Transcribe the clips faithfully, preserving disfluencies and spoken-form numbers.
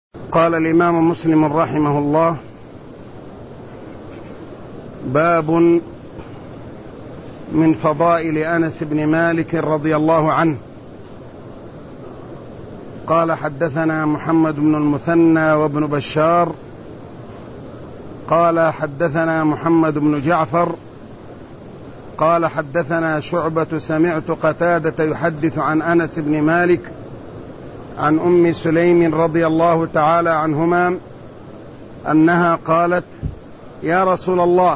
قال الإمام مسلم رحمه الله: باب من فضائل أنس بن مالك رضي الله عنه. قال: حدثنا محمد بن المثنى وابن بشار قال: حدثنا محمد بن جعفر قال: حدثنا شعبة سمعت قتادة يحدث عن أنس بن مالك عن أم سليم رضي الله تعالى عنهما أنها قالت: يا رسول الله،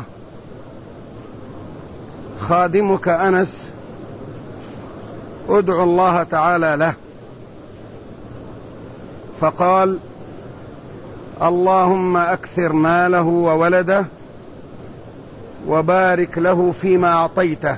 خادمك أنس ادعو الله تعالى له. فقال: اللهم أكثر ماله وولده وبارك له فيما أعطيته.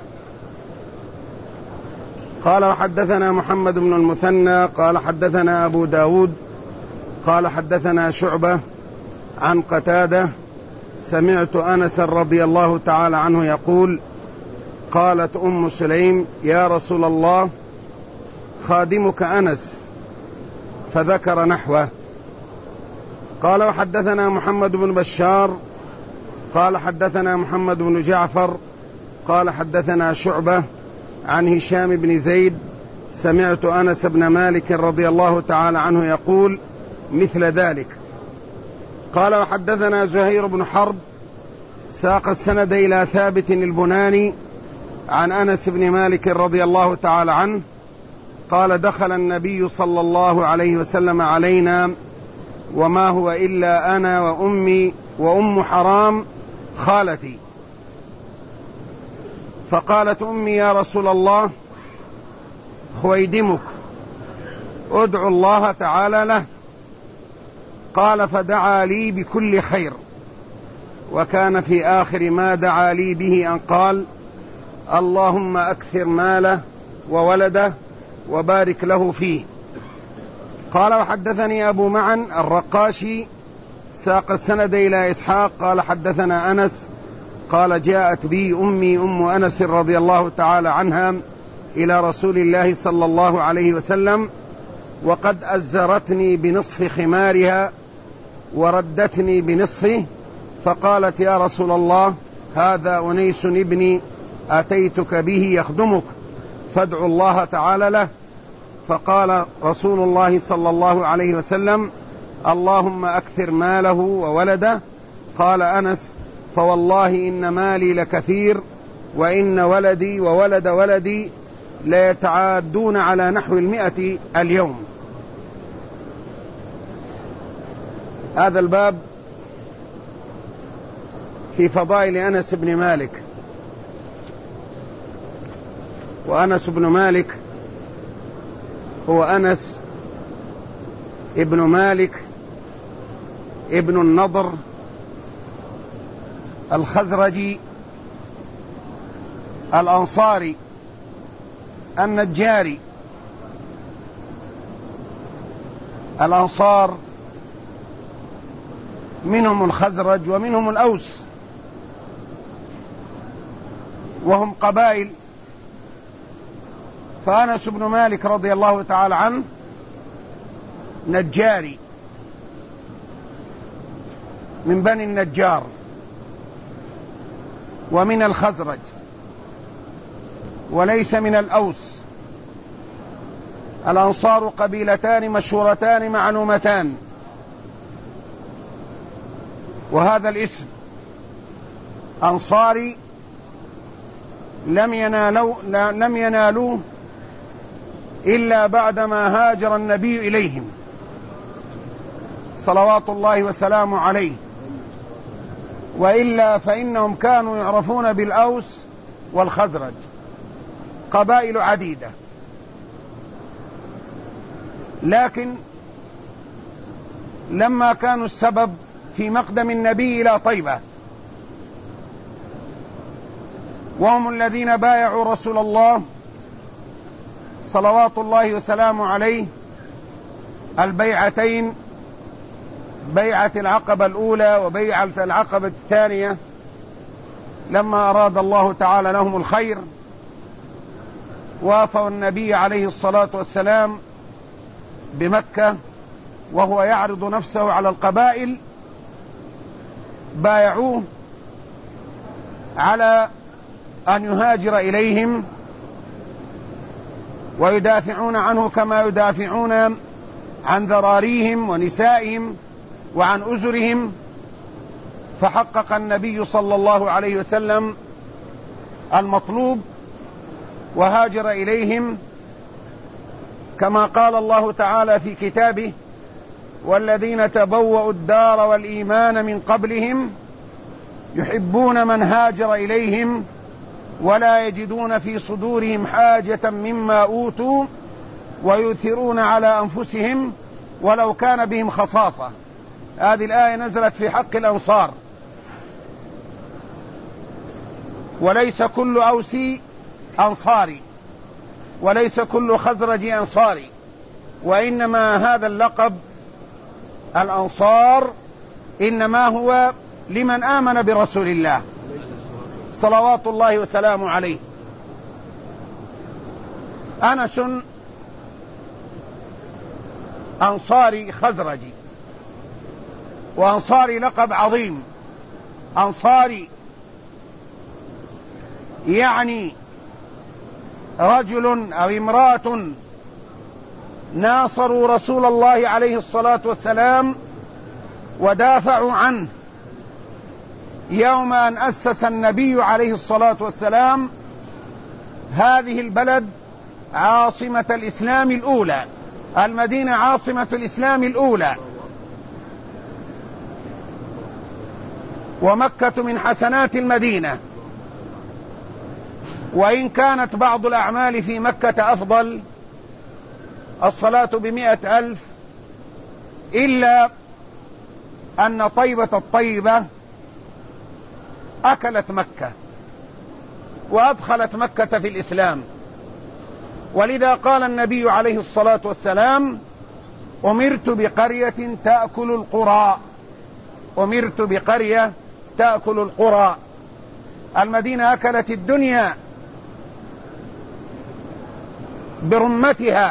قال: وحدثنا محمد بن المثنى قال: حدثنا أبو داود قال: حدثنا شعبة عن قتادة سمعت أنس رضي الله تعالى عنه يقول: قالت أم سليم: يا رسول الله، خادمك أنس، فذكر نحوه. قال: وحدثنا محمد بن بشار قال: حدثنا محمد بن جعفر قال: حدثنا شعبة عن هشام بن زيد سمعت أنس بن مالك رضي الله تعالى عنه يقول مثل ذلك. قال: وحدثنا زهير بن حرب ساق السند إلى ثابت البناني عن أنس بن مالك رضي الله تعالى عنه قال: دخل النبي صلى الله عليه وسلم علينا وما هو إلا أنا وأمي وأم حرام خالتي. فقالت أمي: يا رسول الله، خويدمك، ادعو الله تعالى له. قال: فدعا لي بكل خير، وكان في آخر ما دعا لي به أن قال: اللهم أكثر ماله وولده وبارك له فيه. قال: وحدثني أبو معن الرقاشي ساق السند إلى إسحاق قال: حدثنا أنس قال: جاءت بي أمي أم أنس رضي الله تعالى عنها إلى رسول الله صلى الله عليه وسلم وقد أزرتني بنصف خمارها وردتني بنصفه، فقالت: يا رسول الله، هذا أنيس ابني أتيتك به يخدمك، فادعو الله تعالى له. فقال رسول الله صلى الله عليه وسلم: اللهم أكثر ماله وولده. قال أنس: فوالله إن مالي لكثير، وإن ولدي وولد ولدي ليتعادون على نحو المئة اليوم. هذا الباب في فضائل أنس بن مالك. وأنس بن مالك هو أنس ابن مالك ابن النضر الخزرجي الأنصاري النجاري. الأنصار منهم الخزرج ومنهم الأوس، وهم قبائل. فأنس بن مالك رضي الله تعالى عنه نجاري من بني النجار ومن الخزرج، وليس من الأوس. الأنصار قبيلتان مشهورتان معلومتان، وهذا الاسم أنصاري لم ينالوا لم ينالوه إلا بعدما هاجر النبي إليهم صلوات الله وسلامه عليه، وإلا فإنهم كانوا يعرفون بالأوس والخزرج، قبائل عديدة. لكن لما كانوا السبب في مقدم النبي إلى طيبة، وهم الذين بايعوا رسول الله صلوات الله وسلامه عليه البيعتين، بيعة العقبة الأولى وبيعة العقبة الثانية، لما أراد الله تعالى لهم الخير وافوا النبي عليه الصلاة والسلام بمكة وهو يعرض نفسه على القبائل بايعوه على أن يهاجر إليهم ويدافعون عنه كما يدافعون عن ذراريهم ونسائهم وعن أزرهم. فحقق النبي صلى الله عليه وسلم المطلوب وهاجر إليهم، كما قال الله تعالى في كتابه: والذين تبوأوا الدار والإيمان من قبلهم يحبون من هاجر إليهم ولا يجدون في صدورهم حاجة مما أوتوا ويؤثرون على أنفسهم ولو كان بهم خصاصة. هذه الآية نزلت في حق الأنصار، وليس كل أوسي أنصاري وليس كل خزرجي أنصاري، وإنما هذا اللقب الأنصار إنما هو لمن آمن برسول الله صلوات الله وسلامه عليه. أنس أنصاري خزرجي، وأنصاري لقب عظيم. أنصاري يعني رجل أو امرأة ناصروا رسول الله عليه الصلاة والسلام ودافعوا عنه يوم أن أسس النبي عليه الصلاة والسلام هذه البلد عاصمة الإسلام الأولى، المدينة عاصمة الإسلام الأولى، ومكة من حسنات المدينة. وإن كانت بعض الأعمال في مكة أفضل، الصلاة بمئة ألف، إلا أن طيبة الطيبة أكلت مكة وأدخلت مكة في الإسلام، ولذا قال النبي عليه الصلاة والسلام: أمرت بقرية تأكل القرى، أمرت بقرية تأكل القرى. المدينة أكلت الدنيا برمتها،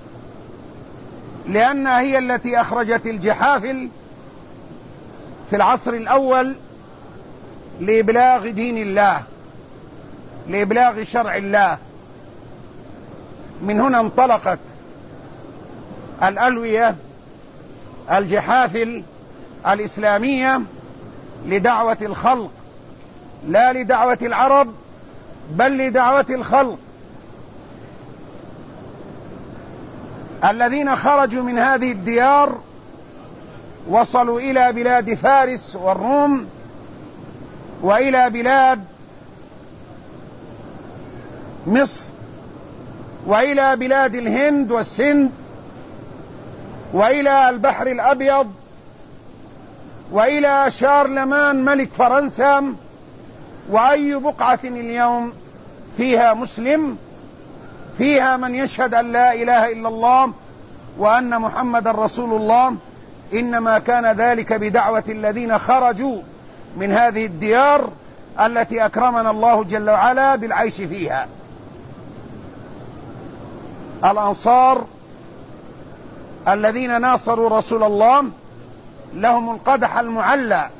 لأنها هي التي أخرجت الجحافل في العصر الأول لإبلاغ دين الله، لإبلاغ شرع الله. من هنا انطلقت الألوية الجحافل الإسلامية لدعوة الخلق، لا لدعوة العرب بل لدعوة الخلق. الذين خرجوا من هذه الديار وصلوا إلى بلاد فارس والروم وإلى بلاد مصر وإلى بلاد الهند والسند وإلى البحر الأبيض وإلى شارلمان ملك فرنسا. وأي بقعة اليوم فيها مسلم، فيها من يشهد أن لا إله إلا الله وأن محمد رسول الله، إنما كان ذلك بدعوة الذين خرجوا من هذه الديار التي أكرمنا الله جل وعلا بالعيش فيها. الأنصار الذين ناصروا رسول الله لهم القدح المعلى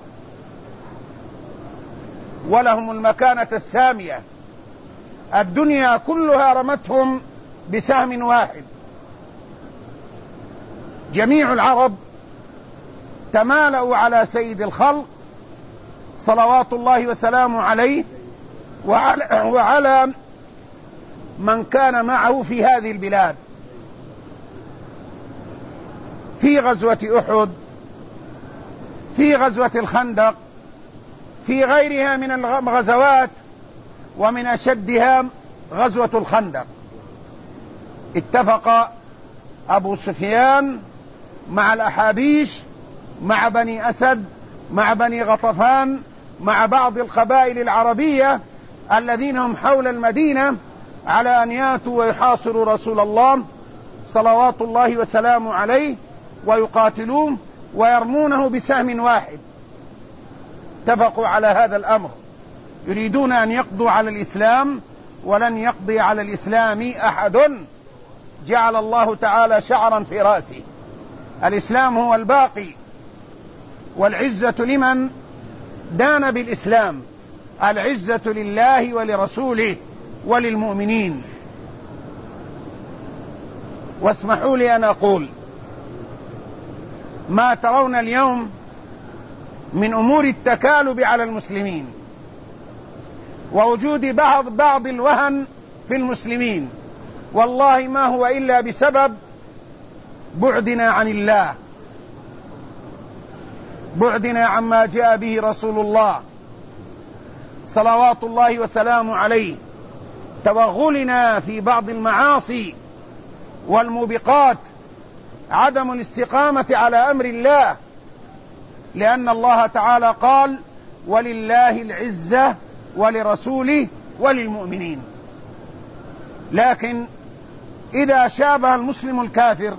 ولهم المكانة السامية. الدنيا كلها رمتهم بسهم واحد. جميع العرب تمالأوا على سيد الخلق صلوات الله وسلامه عليه وعلى, وعلى من كان معه في هذه البلاد. في غزوة أحد، في غزوة الخندق، في غيرها من الغزوات، ومن أشدها غزوة الخندق، اتفق أبو سفيان مع الأحابيش، مع بني أسد، مع بني غطفان، مع بعض القبائل العربية الذين هم حول المدينة على أن ياتوا ويحاصروا رسول الله صلوات الله وسلامه عليه ويقاتلوه ويرمونه بسهم واحد. اتفقوا على هذا الأمر، يريدون أن يقضوا على الإسلام، ولن يقضي على الإسلام أحد جعل الله تعالى شعرا في رأسه. الإسلام هو الباقي، والعزة لمن دان بالإسلام، العزة لله ولرسوله وللمؤمنين. واسمحوا لي أن أقول ما ترون اليوم من أمور التكالب على المسلمين ووجود بعض بعض الوهن في المسلمين، والله ما هو إلا بسبب بعدنا عن الله، بعدنا عما جاء به رسول الله صلوات الله وسلامه عليه، توغلنا في بعض المعاصي والموبقات، عدم الاستقامة على أمر الله، لأن الله تعالى قال: ولله العزة ولرسوله وللمؤمنين. لكن إذا شابه المسلم الكافر،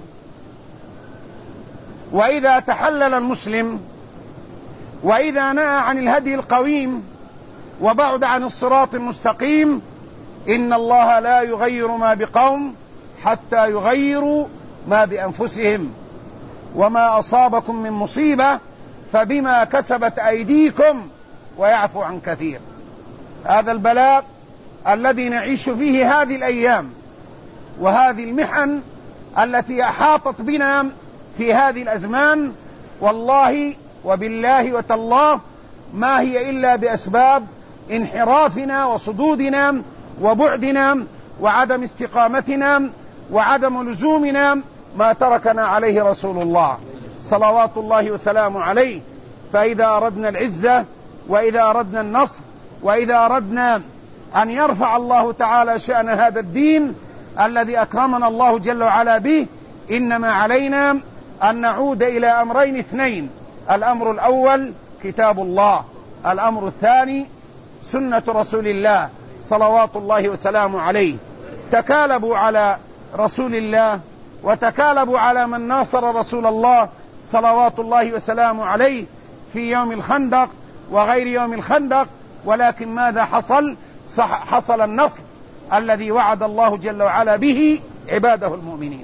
وإذا تحلل المسلم، وإذا نأى عن الهدي القويم وبعد عن الصراط المستقيم، إن الله لا يغير ما بقوم حتى يغيروا ما بأنفسهم، وما أصابكم من مصيبة فبما كسبت أيديكم ويعفو عن كثير. هذا البلاء الذي نعيش فيه هذه الأيام، وهذه المحن التي أحاطت بنا في هذه الأزمان، والله وبالله وتالله ما هي إلا بأسباب انحرافنا وصدودنا وبعدنا وعدم استقامتنا وعدم لزومنا ما تركنا عليه رسول الله صلوات الله وسلامه عليه. فإذا أردنا العزة، وإذا أردنا النصر، وإذا أردنا أن يرفع الله تعالى شأن هذا الدين الذي أكرمنا الله جل وعلا به، إنما علينا أن نعود إلى أمرين اثنين: الأمر الأول كتاب الله، الأمر الثاني سنة رسول الله صلوات الله وسلامه عليه. تكالبوا على رسول الله، وتكالبوا على من ناصر رسول الله صلوات الله وسلامه عليه في يوم الخندق وغير يوم الخندق، ولكن ماذا حصل؟ حصل النصر الذي وعد الله جل وعلا به عباده المؤمنين.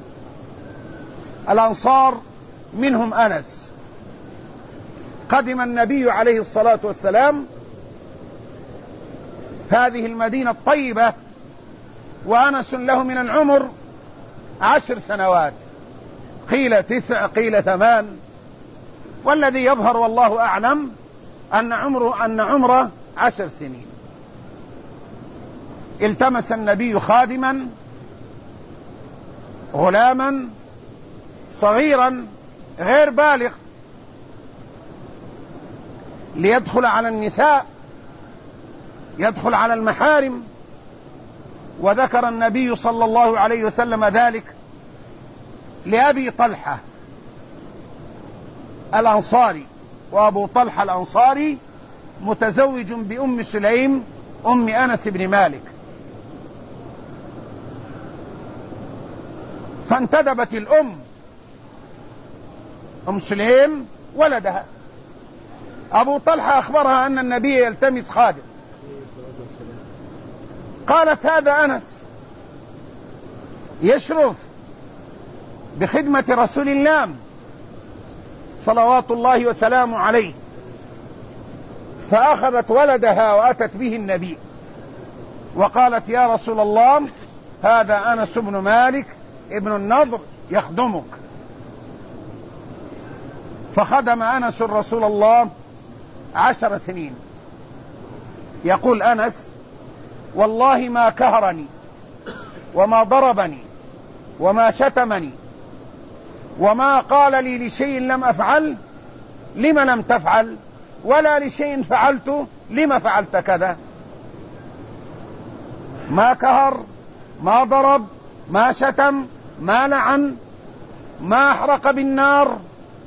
الأنصار منهم أنس، قدم النبي عليه الصلاة والسلام هذه المدينة الطيبة وأنس له من العمر عشر سنوات، قيل تسع قيل ثمان، والذي يظهر والله أعلم أن عمره أن عمره عشر سنين. التمس النبي خادما غلاما صغيرا غير بالغ ليدخل على النساء، يدخل على المحارم، وذكر النبي صلى الله عليه وسلم ذلك لأبي طلحة الأنصاري، وأبو طلحة الأنصاري متزوج بأم سليم أم أنس بن مالك، فانتدبت الأم أم سليم ولدها. أبو طلحة أخبرها أن النبي يلتمس خادم، قالت: هذا أنس يشرف بخدمة رسول الله صلوات الله وسلامه عليه. فأخذت ولدها وأتت به النبي وقالت: يا رسول الله، هذا أنس بن مالك ابن النضر يخدمك. فخدم أنس رسول الله عشر سنين. يقول أنس: والله ما كهرني وما ضربني وما شتمني وما قال لي لشيء لم أفعل لم لم تفعل، ولا لشيء فعلته لم فعلت كذا. ما كهر، ما ضرب، ما شتم، ما لعن، ما أحرق بالنار،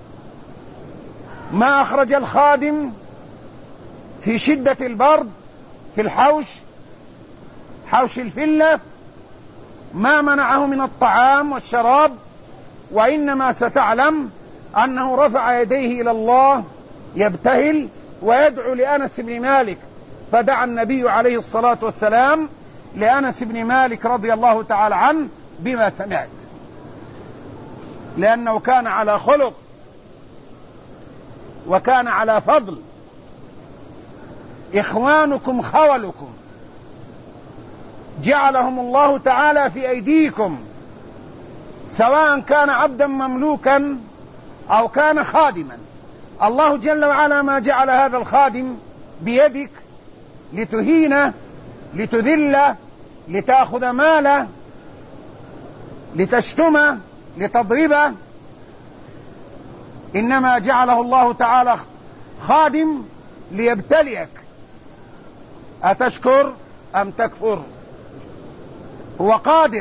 ما أخرج الخادم في شدة البرد في الحوش حوش الفلة، ما منعه من الطعام والشراب، وإنما ستعلم أنه رفع يديه إلى الله يبتهل ويدعو لأنس بن مالك. فدعا النبي عليه الصلاة والسلام لأنس بن مالك رضي الله تعالى عنه بما سمعت. لأنه كان على خلق وكان على فضل. إخوانكم خولكم جعلهم الله تعالى في أيديكم، سواء كان عبدا مملوكا أو كان خادما. الله جل وعلا ما جعل هذا الخادم بيدك لتهينه، لتذله، لتأخذ ماله، لتشتمه، لتضربه، إنما جعله الله تعالى خادم ليبتليك، أتشكر أم تكفر؟ هو قادر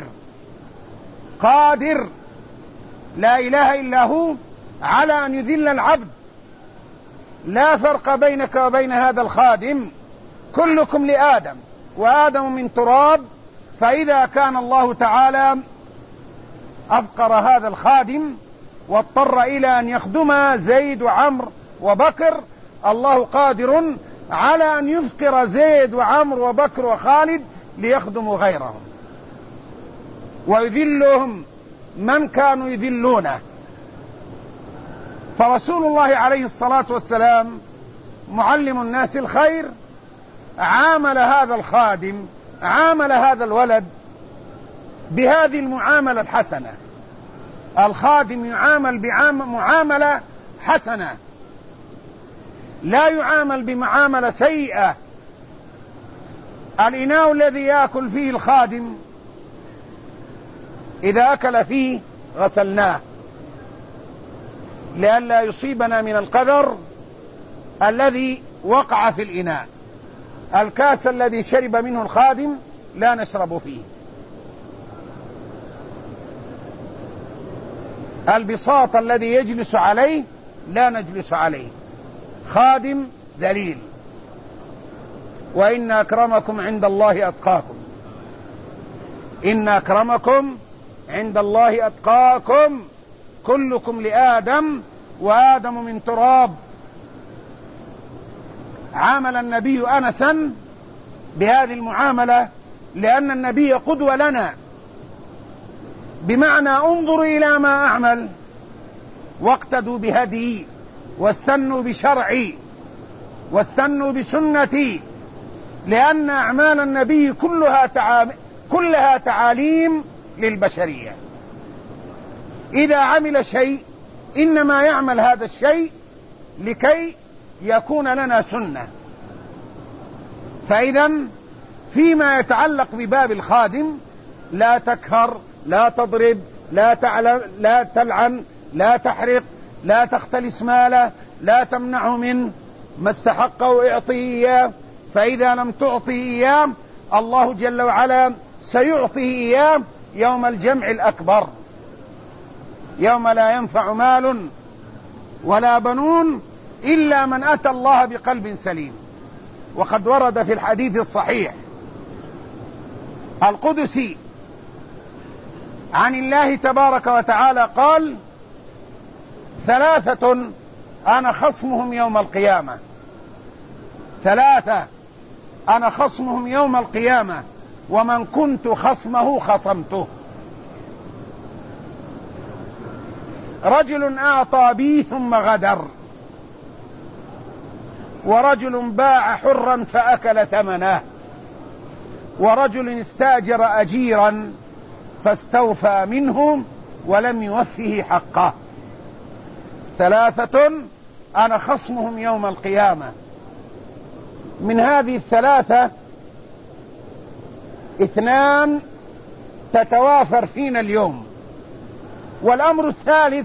قادر لا إله إلا هو على أن يذل العبد. لا فرق بينك وبين هذا الخادم، كلكم لآدم وآدم من تراب. فإذا كان الله تعالى أفقر هذا الخادم واضطر إلى أن يخدم زيد وعمر وبكر، الله قادر على أن يفقر زيد وعمر وبكر وخالد ليخدموا غيرهم ويذلهم من كانوا يذلونه. فرسول الله عليه الصلاة والسلام معلم الناس الخير عامل هذا الخادم، عامل هذا الولد بهذه المعاملة الحسنة. الخادم يعامل بمعاملة حسنة، لا يعامل بمعاملة سيئة. الإناء الذي يأكل فيه الخادم إذا أكل فيه غسلناه لئلا يصيبنا من القدر الذي وقع في الإناء. الكاس الذي شرب منه الخادم لا نشرب فيه. البساط الذي يجلس عليه لا نجلس عليه. خادم ذليل. وإن أكرمكم عند الله أتقاكم، إن أكرمكم عند الله أتقاكم، كلكم لآدم وآدم من تراب. عامل النبي أنسا بهذه المعاملة لأن النبي قدوة لنا، بمعنى انظروا إلى ما أعمل واقتدوا بهدي واستنوا بشرعي واستنوا بسنتي، لأن أعمال النبي كلها تعام... كلها تعاليم للبشرية. إذا عمل شيء إنما يعمل هذا الشيء لكي يكون لنا سنة. فإذا فيما يتعلق بباب الخادم لا تكهر، لا تضرب، لا تعلم، لا تلعن، لا تحرق، لا تختلس ماله، لا تمنعه من ما استحقه اعطيه إياه. فإذا لم تعطيه إياه الله جل وعلا سيعطيه إياه يوم الجمع الأكبر، يوم لا ينفع مال ولا بنون إلا من أتى الله بقلب سليم. وقد ورد في الحديث الصحيح القدسي عن الله تبارك وتعالى قال: ثلاثة أنا خصمهم يوم القيامة، ثلاثة أنا خصمهم يوم القيامة، ومن كنت خصمه خصمته. رجل أعطى بي ثم غدر، ورجل باع حرا فأكل ثمنه، ورجل استأجر أجيرا فاستوفى منه ولم يوفه حقه. ثلاثة أنا خصمهم يوم القيامة. من هذه الثلاثة اثنان تتوافر فينا اليوم، والأمر الثالث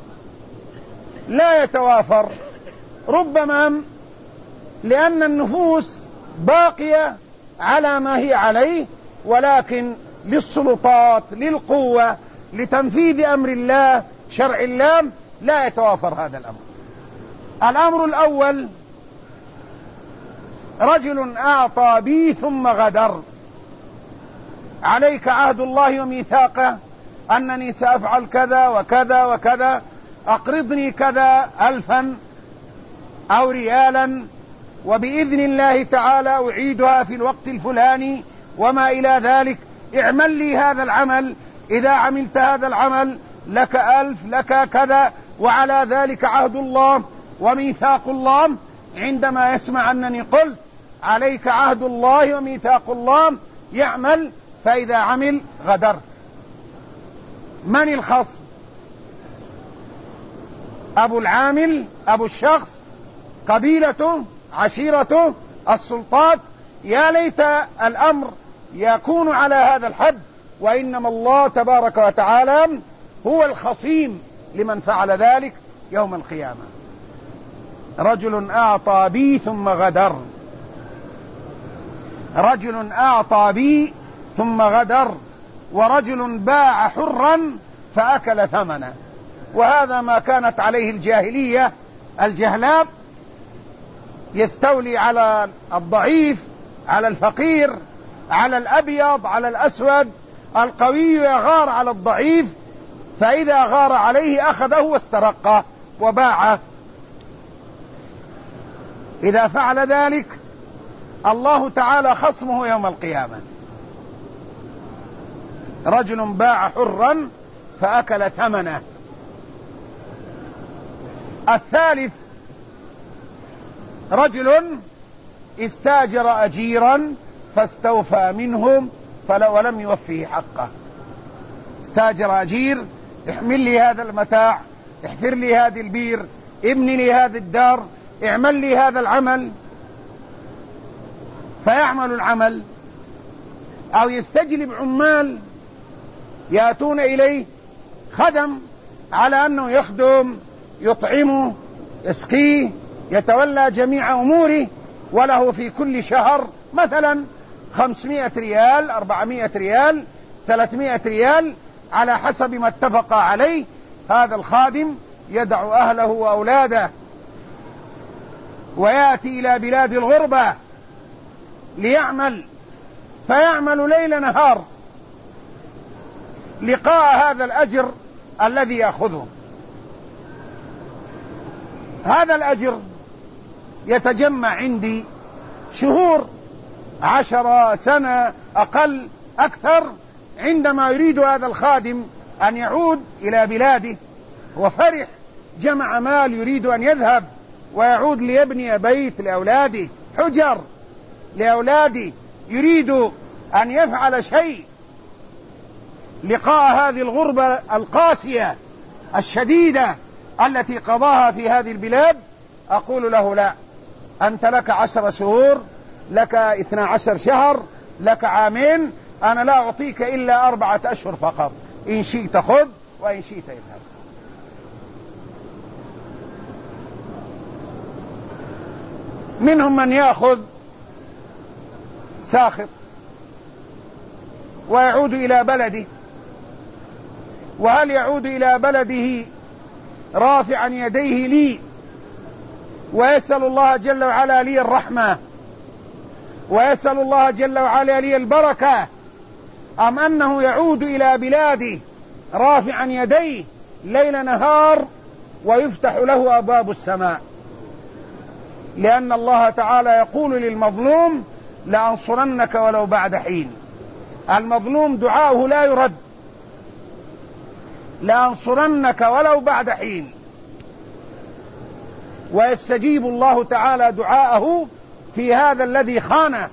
لا يتوافر، ربما لأن النفوس باقية على ما هي عليه، ولكن للسلطات، للقوة، لتنفيذ أمر الله، شرع الله، لا يتوافر هذا الأمر. الأمر الأول: رجل أعطى بي ثم غدر. عليك عهد الله وميثاقه أنني سأفعل كذا وكذا وكذا، أقرضني كذا ألفا أو ريالا، وبإذن الله تعالى أعيدها في الوقت الفلاني وما إلى ذلك، اعمل لي هذا العمل، إذا عملت هذا العمل لك ألف، لك كذا، وعلى ذلك عهد الله وميثاق الله. عندما يسمع أنني قلت عليك عهد الله وميثاق الله يعمل، فإذا عمل غدرت. من الخصم؟ أبو العامل، أبو الشخص، قبيلته، عشيرته، السلطات. يا ليت الأمر يكون على هذا الحد، وإنما الله تبارك وتعالى هو الخصيم لمن فعل ذلك يوم القيامة. رجل أعطى بي ثم غدر، رجل أعطى بي ثم غدر، ورجل باع حرا فأكل ثمنه. وهذا ما كانت عليه الجاهلية الجهلاء، يستولي على الضعيف، على الفقير، على الأبيض، على الأسود. القوي يغار على الضعيف، فإذا غار عليه أخذه واسترقه وباعه. إذا فعل ذلك الله تعالى خصمه يوم القيامة. رجل باع حرا فأكل ثمنه. الثالث رجل استاجر أجيرا فاستوفى منهم ولم يوفيه حقه. استاجر أجير، احمل لي هذا المتاع، احفر لي هذه البير، ابني لي هذه الدار، اعمل لي هذا العمل، فيعمل العمل. أو يستجلب عمال يأتون إليه، خدم، على أنه يخدم، يطعمه، يسقيه، يتولى جميع أموره، وله في كل شهر مثلا خمسمائة ريال، أربعمائة ريال، ثلاثمائة ريال، على حسب ما اتفق عليه. هذا الخادم يدع أهله وأولاده ويأتي إلى بلاد الغربة ليعمل، فيعمل ليل نهار لقاء هذا الأجر الذي يأخذه. هذا الأجر يتجمع عندي شهور، عشرة سنة، أقل أكثر. عندما يريد هذا الخادم أن يعود إلى بلاده وفرح، جمع مال، يريد أن يذهب ويعود ليبني بيت لأولاده، حجر لأولاده، يريد أن يفعل شيء لقاء هذه الغربة القاسية الشديدة التي قضاها في هذه البلاد. أقول له لا، أنت لك عشر شهور، لك اثنا عشر شهر، لك عامين، أنا لا أعطيك إلا أربعة أشهر فقط، إن شئت خذ وإن شئت اذهب. منهم من يأخذ ساخط ويعود إلى بلده. وهل يعود إلى بلده رافعا يديه لي ويسأل الله جل وعلا لي الرحمة ويسأل الله جل وعلا لي البركة، أم أنه يعود إلى بلاده رافعا يديه ليل نهار ويفتح له أبواب السماء؟ لأن الله تعالى يقول للمظلوم لأنصرنك ولو بعد حين. المظلوم دعاؤه لا يرد، لأنصرنك ولو بعد حين، ويستجيب الله تعالى دعاءه في هذا الذي خانه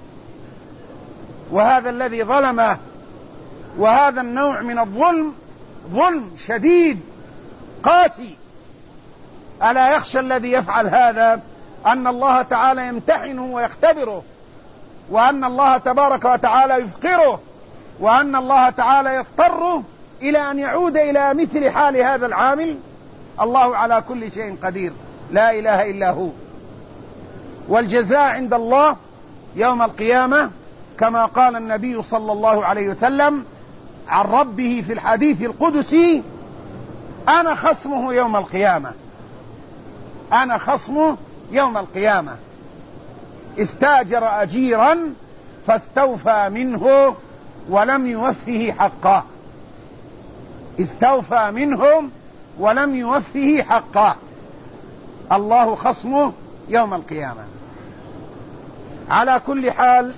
وهذا الذي ظلمه. وهذا النوع من الظلم ظلم شديد قاسي. ألا يخشى الذي يفعل هذا أن الله تعالى يمتحنه ويختبره، وأن الله تبارك وتعالى يفقره، وأن الله تعالى يضطره إلى أن يعود إلى مثل حال هذا العامل؟ الله على كل شيء قدير، لا إله إلا هو. والجزاء عند الله يوم القيامة كما قال النبي صلى الله عليه وسلم عن ربه في الحديث القدسي: أنا خصمه يوم القيامة، أنا خصمه يوم القيامة. استاجر أجيرا فاستوفى منه ولم يوفه حقه، استوفى منهم ولم يوفه حقه. الله خصمه يوم القيامة. على كل حال،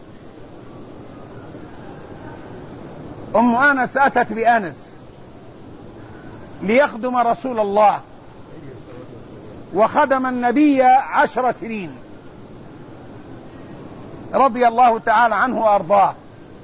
أم أنس أتت بأنس ليخدم رسول الله، وخدم النبي عشر سنين رضي الله تعالى عنه وأرضاه.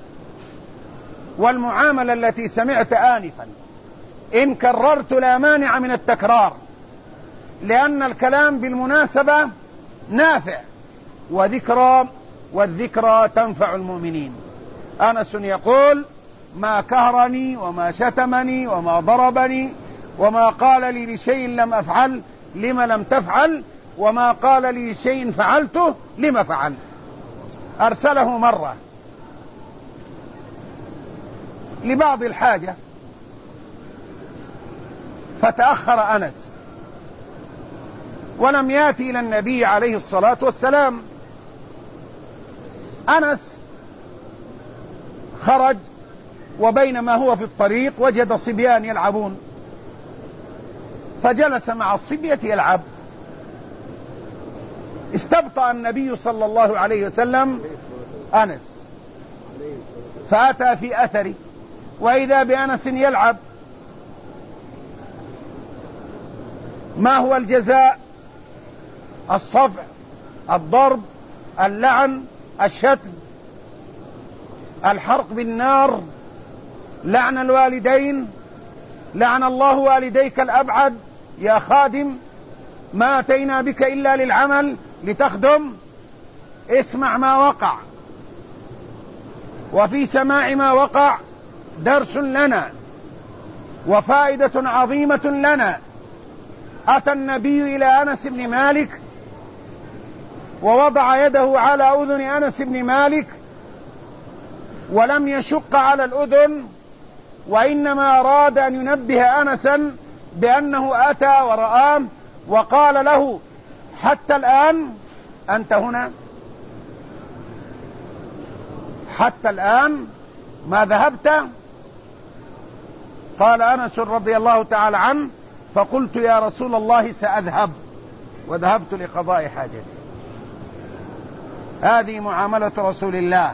والمعاملة التي سمعت آنفا إن كررت لا مانع من التكرار، لأن الكلام بالمناسبة نافع وذكرى، والذكرى تنفع المؤمنين. أنس يقول: ما كهرني وما شتمني وما ضربني وما قال لي لشيء لم أفعل لما لم تفعل، وما قال لي شيء فعلته لما فعلت. أرسله مرة لبعض الحاجة فتأخر أنس ولم يأتي إلى النبي عليه الصلاة والسلام. أنس خرج، وبينما هو في الطريق وجد صبيان يلعبون، فجلس مع الصبية يلعب. استبطأ النبي صلى الله عليه وسلم أنس فأتى في أثره، وإذا بأنس يلعب. ما هو الجزاء؟ الصفع، الضرب، اللعن، الشتم، الحرق بالنار، لعن الوالدين، لعن الله والديك الأبعد يا خادم، ما أتينا بك إلا للعمل لتخدم. اسمع ما وقع، وفي سماع ما وقع درس لنا وفائدة عظيمة لنا. أتى النبي إلى أنس بن مالك ووضع يده على أذن أنس بن مالك، ولم يشق على الأذن، وإنما أراد أن ينبه أنسا بأنه أتى ورآه، وقال له: حتى الآن أنت هنا؟ حتى الآن ما ذهبت؟ قال أنس رضي الله تعالى عنه: فقلت يا رسول الله سأذهب، وذهبت لقضاء حاجتي. هذه معاملة رسول الله.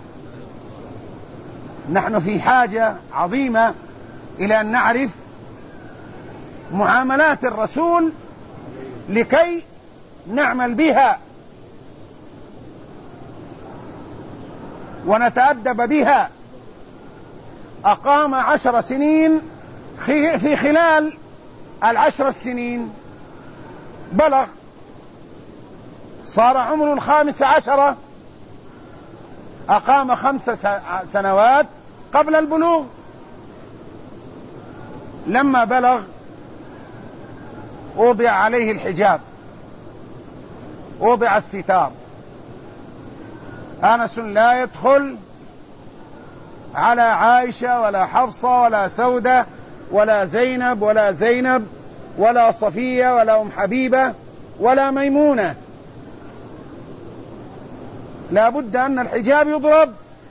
نحن في حاجة عظيمة إلى أن نعرف معاملات الرسول لكي نعمل بها ونتأدب بها. أقام عشر سنين، في خلال العشر السنين بلغ، صار عمره الخامس عشرة، أقام خمس سنوات قبل البلوغ. لما بلغ وضع عليه الحجاب، وضع الستار. أنس لا يدخل على عائشة ولا حفصة ولا سودة ولا زينب ولا زينب ولا صفية ولا أم حبيبة ولا ميمونة. لا بد أن الحجاب يضرب.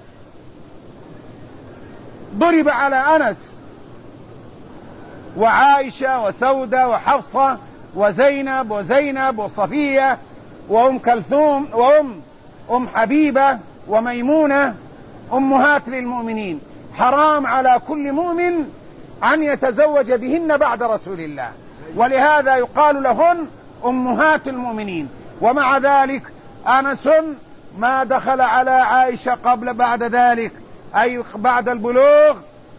ضرب على أنس وعائشة وسودة وحفصة وزينب وزينب وصفية وأم كلثوم وأم أم حبيبة وميمونة أمهات للمؤمنين. حرام على كل مؤمن أن يتزوج بهن بعد رسول الله، ولهذا يقال لهن أمهات المؤمنين. ومع ذلك أنس ما دخل على عائشة قبل بعد ذلك، أي بعد البلوغ،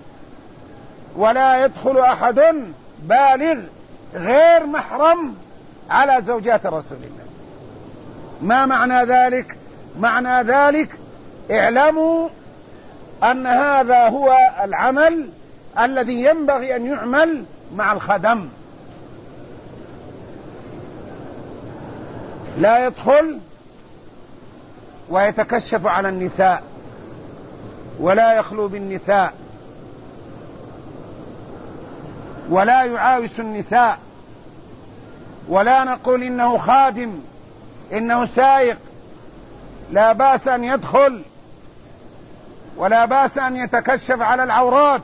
ولا يدخل أحد بالغ غير محرم على زوجات رسول الله. ما معنى ذلك؟ معنى ذلك اعلموا أن هذا هو العمل الذي ينبغي أن يعمل مع الخدم. لا يدخل ويتكشف على النساء، ولا يخلو بالنساء، ولا يعاوس النساء، ولا نقول إنه خادم، إنه سائق. لا بأس أن يدخل، ولا بأس أن يتكشف على العورات،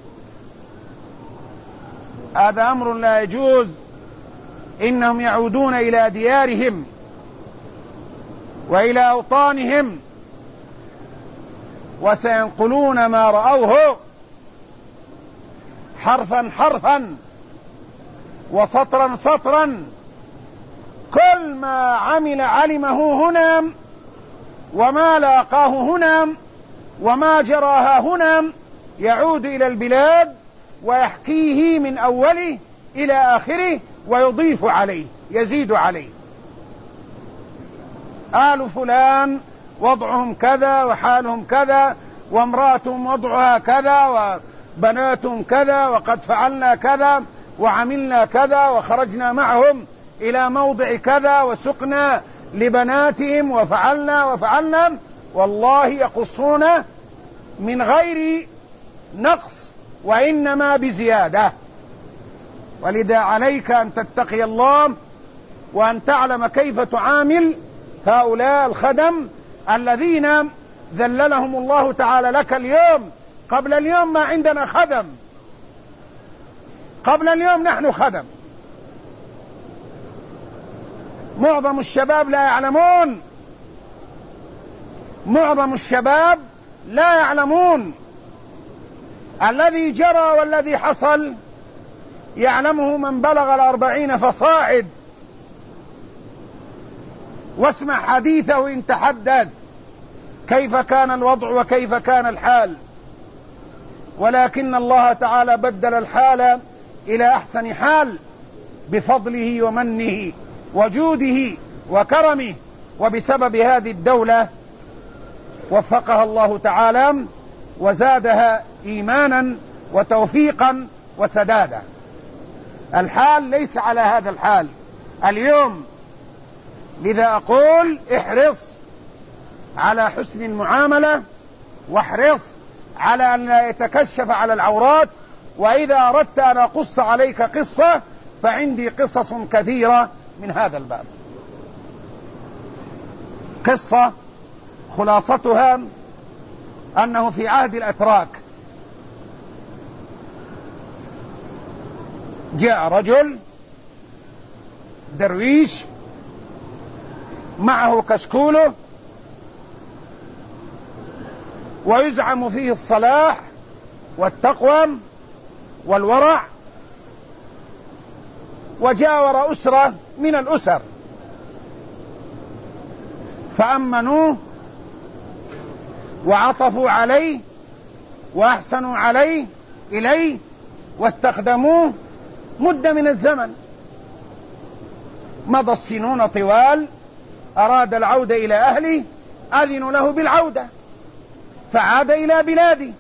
هذا أمر لا يجوز. إنهم يعودون إلى ديارهم وإلى أوطانهم وسينقلون ما رأوه حرفا حرفا وسطرا سطرا، كل ما عمل علمه هنا، وما لاقاه هنا، وما جراها هنا، يعود إلى البلاد ويحكيه من أوله إلى آخره ويضيف عليه، يزيد عليه. آل فلان وضعهم كذا وحالهم كذا، وامرأتهم وضعها كذا، وبناتهم كذا، وقد فعلنا كذا وعملنا كذا، وخرجنا معهم إلى موضع كذا، وسقنا لبناتهم، وفعلنا وفعلنا. والله يقصون من غير نقص وإنما بزيادة. ولذا عليك أن تتقي الله وأن تعلم كيف تعامل هؤلاء الخدم الذين ذللهم الله تعالى لك اليوم. قبل اليوم ما عندنا خدم، قبل اليوم نحن خدم. معظم الشباب لا يعلمون، معظم الشباب لا يعلمون الذي جرى والذي حصل يعلمه من بلغ الأربعين فصاعد، واسمع حديثه إن تحدث كيف كان الوضع وكيف كان الحال. ولكن الله تعالى بدل الحال إلى أحسن حال بفضله ومنه وجوده وكرمه. وبسبب هذه الدولة وفقها الله تعالى وزادها إيمانا وتوفيقا وسدادا. الحال ليس على هذا الحال اليوم. لذا أقول احرص على حسن المعاملة، واحرص على أن لا يتكشف على العورات. وإذا أردت أن أقص عليك قصة فعندي قصص كثيرة من هذا الباب. قصة خلاصتها أنه في عهد الأتراك جاء رجل درويش معه كشكوله ويزعم فيه الصلاح والتقوى والورع، وجاور أسرة من الأسر فأمنوه وعطفوا عليه وأحسنوا عليه إليه واستخدموه مدة من الزمن. مضى السنون طوال، أراد العودة إلى أهله، أذنوا له بالعودة فعاد إلى بلاده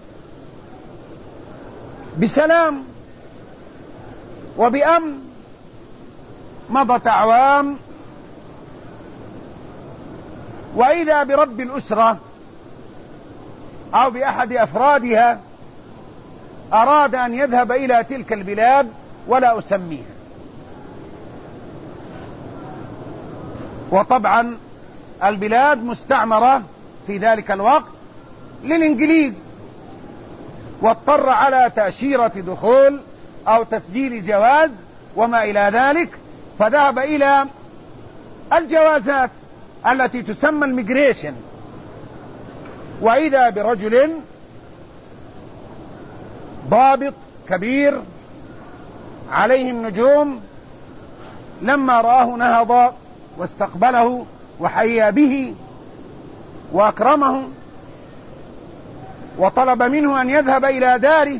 بسلام وبأمن. مضت أعوام وإذا برب الأسرة أو بأحد أفرادها أراد أن يذهب إلى تلك البلاد ولا أسميها. وطبعا البلاد مستعمرة في ذلك الوقت للإنجليز، واضطر على تأشيرة دخول أو تسجيل جواز وما إلى ذلك، فذهب إلى الجوازات التي تسمى الميجريشن. وإذا برجل ضابط كبير عليه النجوم، لما رآه نهض واستقبله وحيا به وأكرمه وطلب منه أن يذهب إلى داره.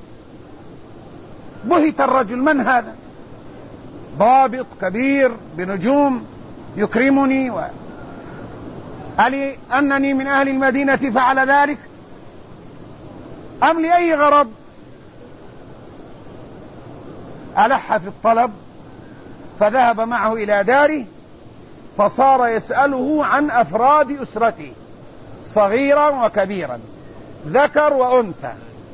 بهت الرجل، من هذا؟ ضابط كبير بنجوم يكرمني و... ألي أنني من أهل المدينة فعل ذلك أم لأي غرض؟ ألح في الطلب فذهب معه إلى داره، فصار يسأله عن أفراد أسرته صغيرا وكبيرا، ذكر وأنثى،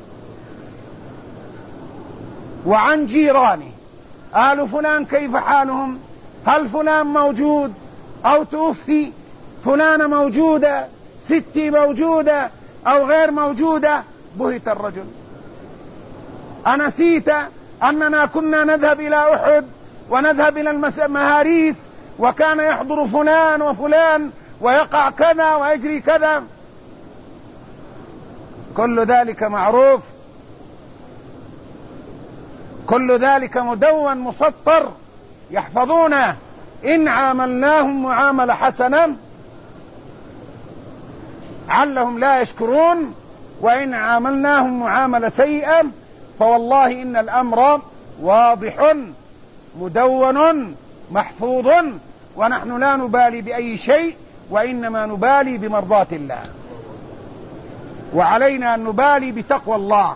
وعن جيرانه. آل فلان كيف حالهم؟ هل فلان موجود أو توفي؟ فلانة موجودة؟ ستي موجودة أو غير موجودة؟ بهت الرجل. أنسيت أننا كنا نذهب إلى أحد ونذهب إلى المهاريس وكان يحضر فلان وفلان ويقع كذا ويجري كذا؟ كل ذلك معروف. كل ذلك مدون مسطر يحفظونه. إن عاملناهم معاملة حسنة علهم لا يشكرون، وإن عاملناهم معاملة سيئة فوالله إن الأمر واضح مدون محفوظ، ونحن لا نبالي بأي شيء، وإنما نبالي بمرضاة الله، وعلينا أن نبالي بتقوى الله،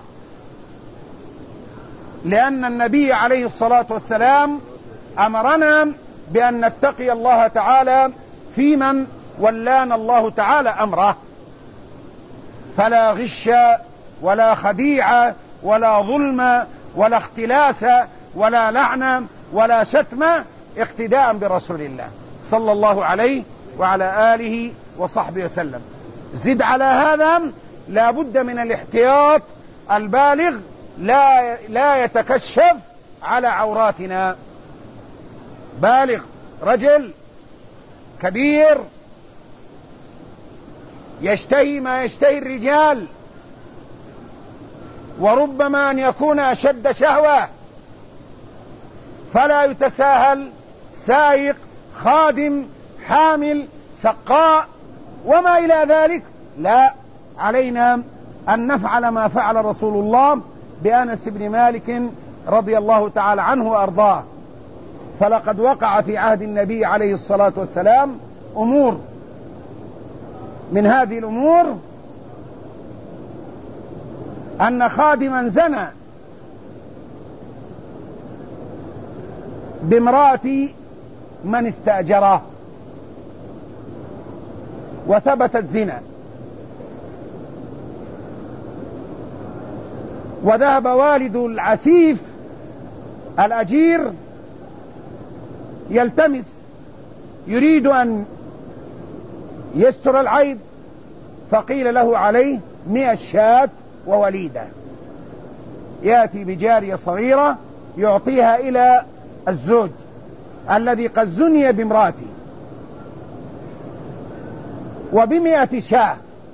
لأن النبي عليه الصلاة والسلام أمرنا بأن نتقي الله تعالى في من ولانا الله تعالى أمره، فلا غش ولا خديعة ولا ظلم ولا اختلاس ولا لعنة ولا شتم، اقتداء برسول الله صلى الله عليه وعلى آله وصحبه وسلم. زد على هذا لا بد من الاحتياط البالغ، لا, لا يتكشف على عوراتنا. بالغ رجل كبير يشتهي ما يشتهي الرجال، وربما أن يكون أشد شهوة، فلا يتساهل سائق خادم حامل سقاء وما إلى ذلك. لا، علينا أن نفعل ما فعل رسول الله بأنس بن مالك رضي الله تعالى عنه وأرضاه. فلقد وقع في عهد النبي عليه الصلاة والسلام أمور، من هذه الأمور أن خادما زنى بامرأة من استأجره وثبت الزنا، وذهب والد العسيف الأجير يلتمس يريد أن يستر العيب، فقيل له عليه مئة شاة ووليدة، يأتي بجارية صغيرة يعطيها إلى الزوج الذي قد زني بامرأته، وبمئة شاة.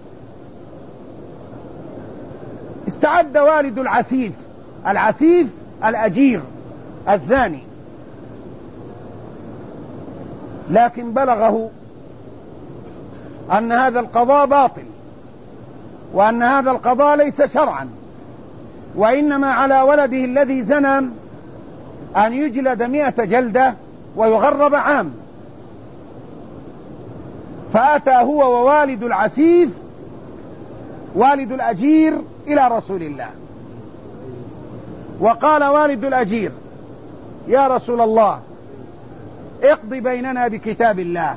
استعد والد العسيف العسيف الأجير الزاني، لكن بلغه أن هذا القضاء باطل، وأن هذا القضاء ليس شرعا، وإنما على ولده الذي زنى أن يجلد مئة جلدة ويغرب عام. فأتى هو ووالد العسيف والد الأجير إلى رسول الله، وقال والد الأجير: يا رسول الله، اقضي بيننا بكتاب الله.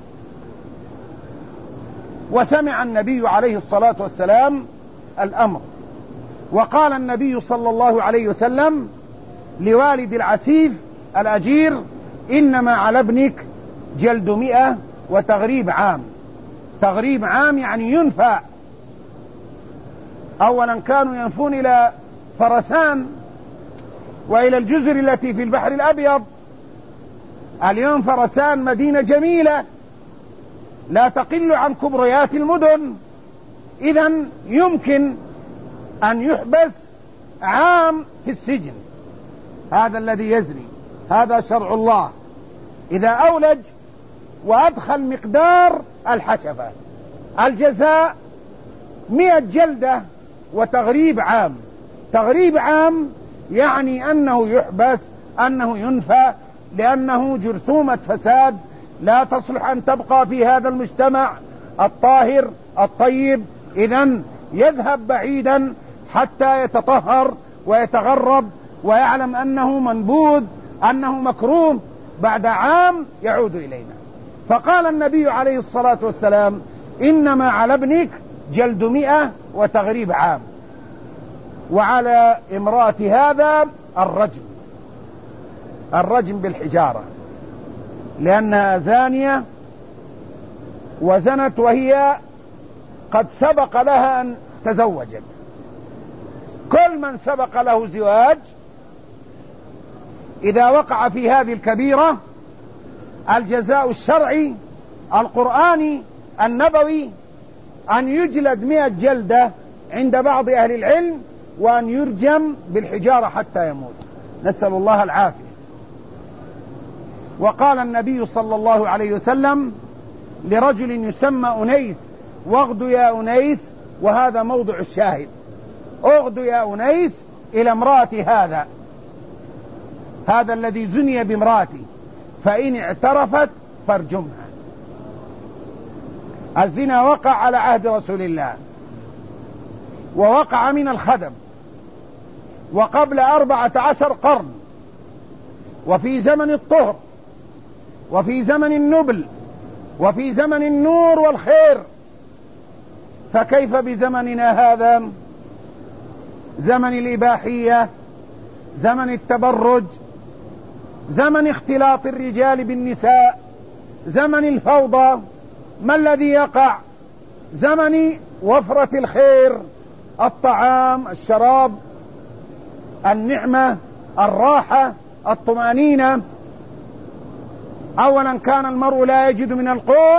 وسمع النبي عليه الصلاة والسلام الأمر، وقال النبي صلى الله عليه وسلم لوالد العسيف الأجير: إنما على ابنك جلد مئة وتغريب عام. تغريب عام يعني ينفى. أولا كانوا ينفون إلى فرسان وإلى الجزر التي في البحر الأبيض، اليوم فرسان مدينة جميلة لا تقل عن كبريات المدن، إذن يمكن أن يحبس عام في السجن. هذا الذي يزني، هذا شرع الله. إذا أولج وأدخل مقدار الحشفة، الجزاء مئة جلدة وتغريب عام. تغريب عام يعني أنه يحبس، أنه ينفى، لأنه جرثومة فساد لا تصلح أن تبقى في هذا المجتمع الطاهر الطيب. إذن يذهب بعيدا حتى يتطهر ويتغرب ويعلم أنه منبوذ، أنه مكروه، بعد عام يعود إلينا. فقال النبي عليه الصلاة والسلام: إنما على ابنك جلد مئة وتغريب عام، وعلى امرأة هذا الرجم، الرجم بالحجارة، لأنها زانية وزنت وهي قد سبق لها أن تزوجت. كل من سبق له زواج إذا وقع في هذه الكبيرة الجزاء الشرعي القرآني النبوي أن يجلد مئة جلدة عند بعض أهل العلم، وأن يرجم بالحجارة حتى يموت. نسأل الله العافية. وقال النبي صلى الله عليه وسلم لرجل يسمى أنيس: واغد يا أنيس، وهذا موضع الشاهد، اغد يا أنيس إلى امرأة هذا هذا الذي زني بامرأتي، فإن اعترفت فارجمها. الزنا وقع على عهد رسول الله، ووقع من الخدم، وقبل أربعة عشر قرن، وفي زمن الطهر، وفي زمن النبل، وفي زمن النور والخير، فكيف بزمننا هذا؟ زمن الإباحية، زمن التبرج، زمن اختلاط الرجال بالنساء، زمن الفوضى. ما الذي يقع؟ زمن وفرة الخير، الطعام، الشراب، النعمة، الراحة، الطمأنينة. أولا كان المرء لا يجد من القوت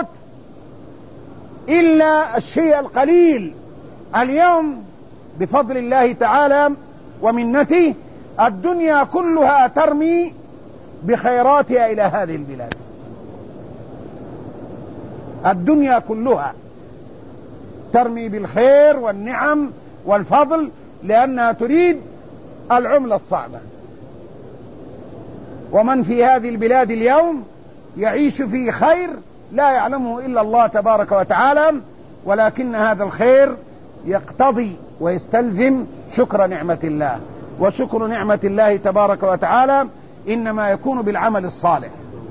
إلا الشيء القليل. اليوم بفضل الله تعالى ومنته الدنيا كلها ترمي بخيراتها إلى هذه البلاد، الدنيا كلها ترمي بالخير والنعم والفضل، لأنها تريد العملة الصعبة. ومن في هذه البلاد اليوم يعيش في خير لا يعلمه إلا الله تبارك وتعالى، ولكن هذا الخير يقتضي ويستلزم شكر نعمة الله، وشكر نعمة الله تبارك وتعالى إنما يكون بالعمل الصالح.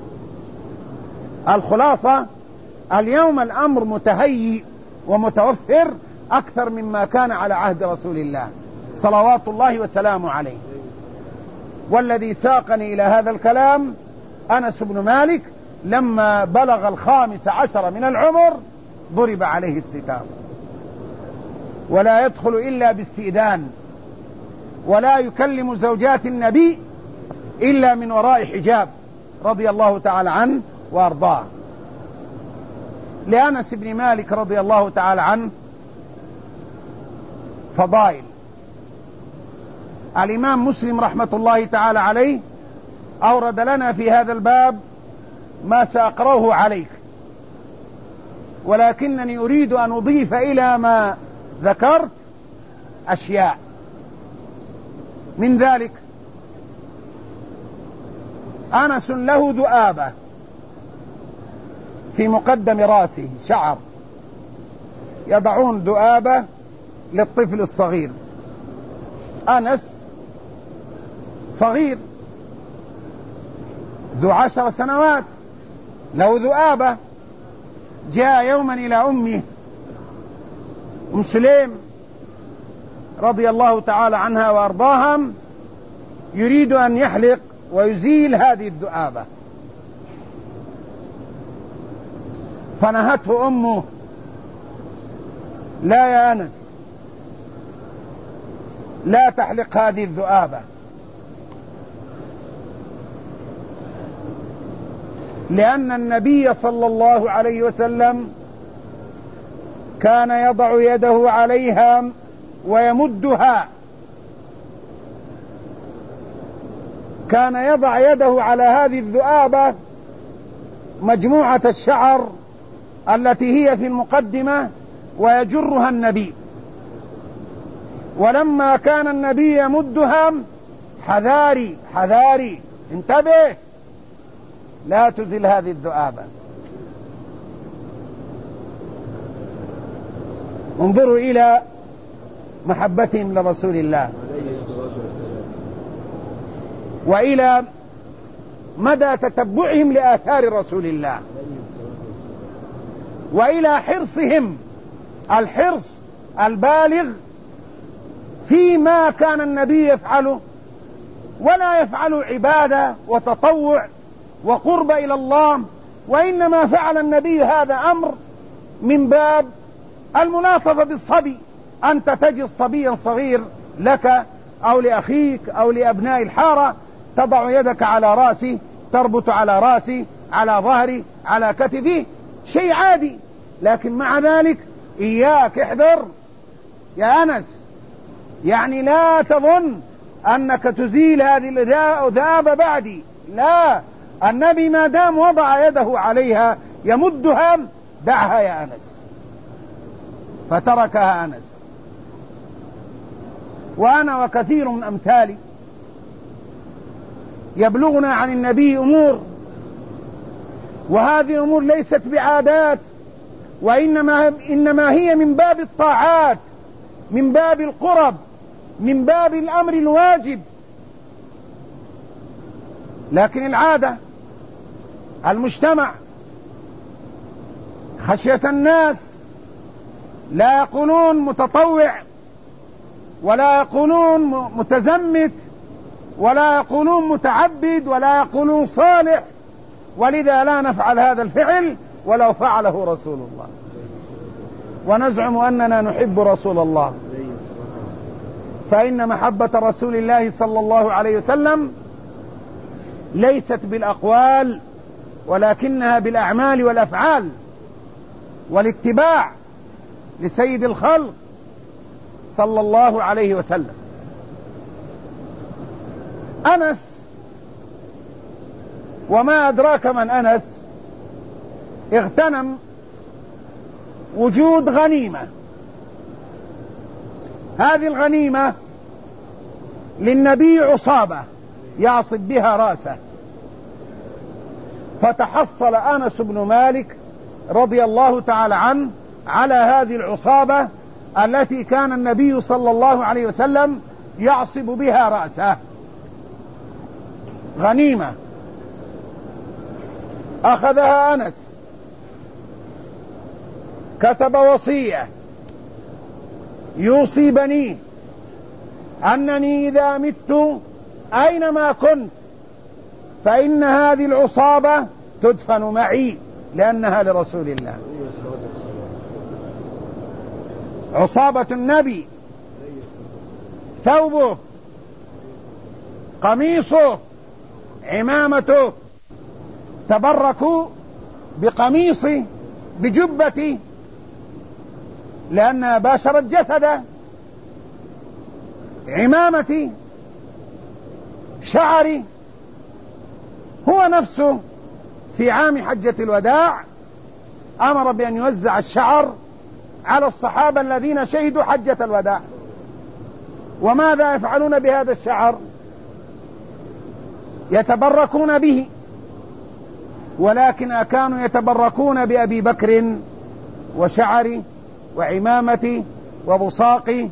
الخلاصة: اليوم الأمر متهيئ ومتوفر أكثر مما كان على عهد رسول الله صلوات الله وسلامه عليه. والذي ساقني إلى هذا الكلام أنس بن مالك لما بلغ الخامس عشر من العمر ضرب عليه الستار، ولا يدخل إلا باستئذان، ولا يكلم زوجات النبي إلا من وراء حجاب، رضي الله تعالى عنه وأرضاه. لأنس بن مالك رضي الله تعالى عنه فضائل. الإمام مسلم رحمة الله تعالى عليه أورد لنا في هذا الباب ما سأقرأه عليك، ولكنني أريد أن أضيف إلى ما ذكرت أشياء. من ذلك: أنس له ذؤابة في مقدم رأسه، شعر، يضعون ذؤابة للطفل الصغير. أنس صغير ذو عشر سنوات له ذؤابة. جاء يوما إلى أمه أم سليم رضي الله تعالى عنها وأرضاها يريد أن يحلق ويزيل هذه الذؤابة، فنهته أمه: لا يا أنس، لا تحلق هذه الذؤابة، لأن النبي صلى الله عليه وسلم كان يضع يده عليها ويمدها، كان يضع يده على هذه الذؤابة مجموعة الشعر التي هي في المقدمة ويجرها النبي. ولما كان النبي يمدها: حذاري حذاري، انتبه، لا تزل هذه الذؤابة. انظروا إلى محبتهم لرسول الله، وإلى مدى تتبعهم لآثار رسول الله، وإلى حرصهم الحرص البالغ فيما كان النبي يفعله، ولا يفعل عبادة وتطوع وقرب إلى الله، وإنما فعل النبي هذا أمر من باب الملاطفة بالصبي. أنت تجد صبيا صغير لك أو لأخيك أو لأبناء الحارة، تضع يدك على راسي، تربط على راسي، على ظهري، على كتفي، شيء عادي. لكن مع ذلك إياك، احذر يا أنس، يعني لا تظن أنك تزيل هذه الذئاب بعدي، لا، النبي ما دام وضع يده عليها يمدها، دعها يا أنس، فتركها أنس. وأنا وكثير من أمثالي يبلغنا عن النبي أمور، وهذه أمور ليست بعادات، وإنما إنما هي من باب الطاعات، من باب القرب، من باب الأمر الواجب. لكن العادة، المجتمع، خشية الناس، لا يقولون متطوع، ولا يقولون متزمت، ولا يقولون متعبد، ولا يقولون صالح، ولذا لا نفعل هذا الفعل ولو فعله رسول الله، ونزعم أننا نحب رسول الله. فإن محبة رسول الله صلى الله عليه وسلم ليست بالأقوال، ولكنها بالأعمال والأفعال والاتباع لسيد الخلق صلى الله عليه وسلم. أنس، وما أدراك من أنس، اغتنم وجود غنيمة. هذه الغنيمة للنبي عصابة يعصب بها رأسه، فتحصل أنس بن مالك رضي الله تعالى عنه على هذه العصابة التي كان النبي صلى الله عليه وسلم يعصب بها رأسه. غنيمة أخذها أنس، كتب وصية يوصي بنيه أنني إذا مت أينما كنت فإن هذه العصابة تدفن معي لأنها لرسول الله. عصابة النبي، ثوبه، قميصه، عمامته، تبركوا بقميصه، بجبته، لأنها باشرت جسده، عمامتي، شعري. هو نفسه في عام حجة الوداع أمر بأن يوزع الشعر على الصحابة الذين شهدوا حجة الوداع. وماذا يفعلون بهذا الشعر؟ يتبركون به، ولكن كانوا يتبركون بأبي بكر وشعري وعمامتي وبصاقي،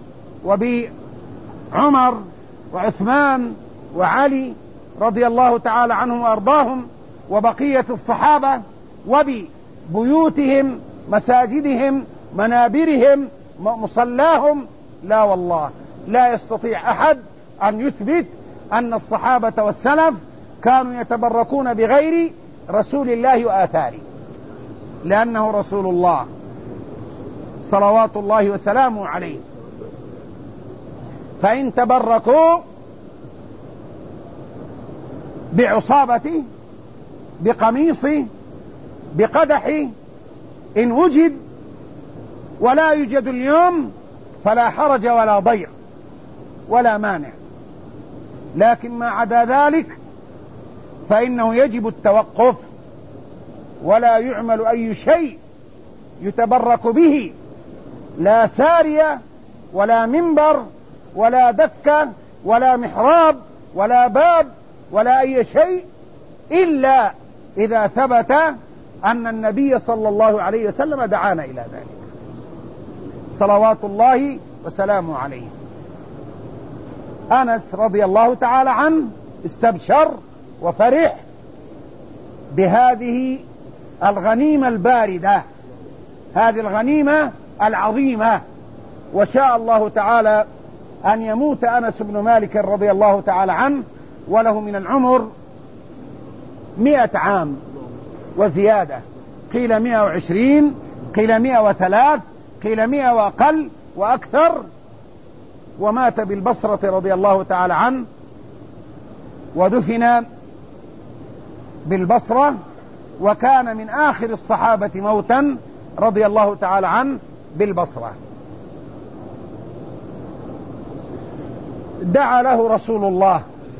وبعمر وعثمان وعلي رضي الله تعالى عنهم وأرضاهم، وبقية الصحابة، وببيوتهم، مساجدهم، منابرهم، مصلاهم. لا والله، لا يستطيع أحد أن يثبت أن الصحابة والسلف كانوا يتبركون بغير رسول الله وآثاره، لأنه رسول الله صلوات الله وسلامه عليه. فإن تبركوا بعصابتي، بقميصي، بقدحي، إن وجد ولا يوجد اليوم فلا حرج ولا ضير ولا مانع، لكن ما عدا ذلك فإنه يجب التوقف، ولا يعمل أي شيء يتبرك به، لا سارية ولا منبر ولا دكة ولا محراب ولا باب ولا أي شيء، إلا إذا ثبت أن النبي صلى الله عليه وسلم دعانا إلى ذلك صلوات الله وسلامه عليه. أنس رضي الله تعالى عنه استبشر وفرح بهذه الغنيمة الباردة، هذه الغنيمة العظيمة، وشاء الله تعالى أن يموت أنس بن مالك رضي الله تعالى عنه وله من العمر مئة عام وزيادة، قيل مئة وعشرين، قيل مئة وثلاث، قيل مئة وأقل وأكثر. ومات بالبصرة رضي الله تعالى عنه، ودفن بالبصرة، وكان من آخر الصحابة موتا رضي الله تعالى عنه بالبصرة. دعا له رسول الله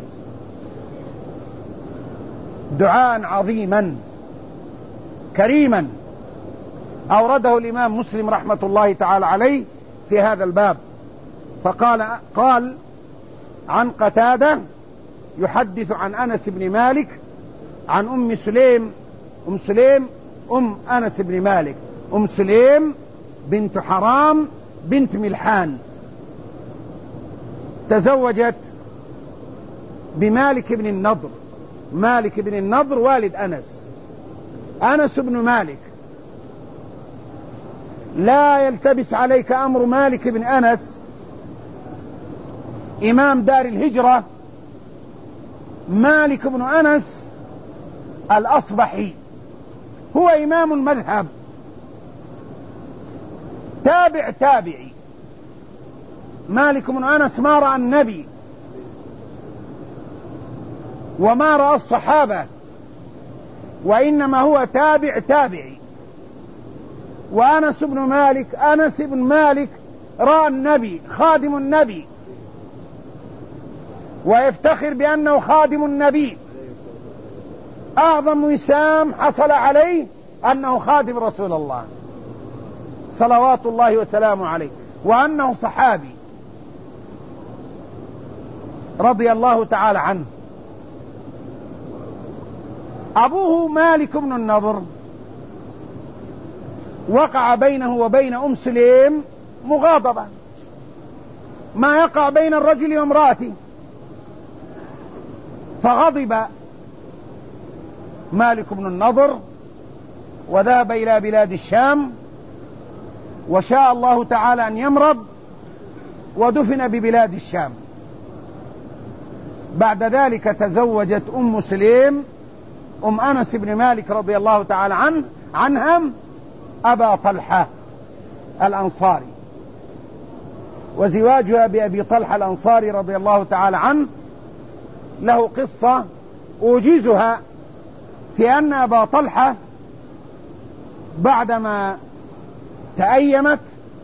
دعاء عظيما كريما أورده الإمام مسلم رحمة الله تعالى عليه في هذا الباب. فقال قال عن قتادة يحدث عن أنس بن مالك عن أم سليم أم سليم أم أنس بن مالك أم سليم بنت حرام بنت ملحان تزوجت بمالك بن النضر. مالك بن النضر والد أنس، أنس بن مالك. لا يلتبس عليك أمر مالك بن أنس إمام دار الهجرة. مالك بن أنس الأصبحي هو إمام المذهب، تابع تابعي. مالك بن أنس ما رأى النبي وما رأى الصحابة، وإنما هو تابع تابعي. وأنس بن مالك أنس بن مالك رأى النبي، خادم النبي، ويفتخر بأنه خادم النبي. أعظم وسام حصل عليه أنه خادم رسول الله صلوات الله وسلامه عليه، وأنه صحابي رضي الله تعالى عنه. أبوه مالك بن النضر وقع بينه وبين أم سليم مغاضبة، ما يقع بين الرجل وامرأته. فغضب مالك بن النضر وذهب إلى بلاد الشام، وشاء الله تعالى أن يمرض ودفن ببلاد الشام. بعد ذلك تزوجت أم سليم أم أنس بن مالك رضي الله تعالى عنه عنها أبا طلحة الأنصاري. وزواجها بأبي طلحة الأنصاري رضي الله تعالى عنه له قصة أوجزها، في أن أبا طلحة بعدما تأيمت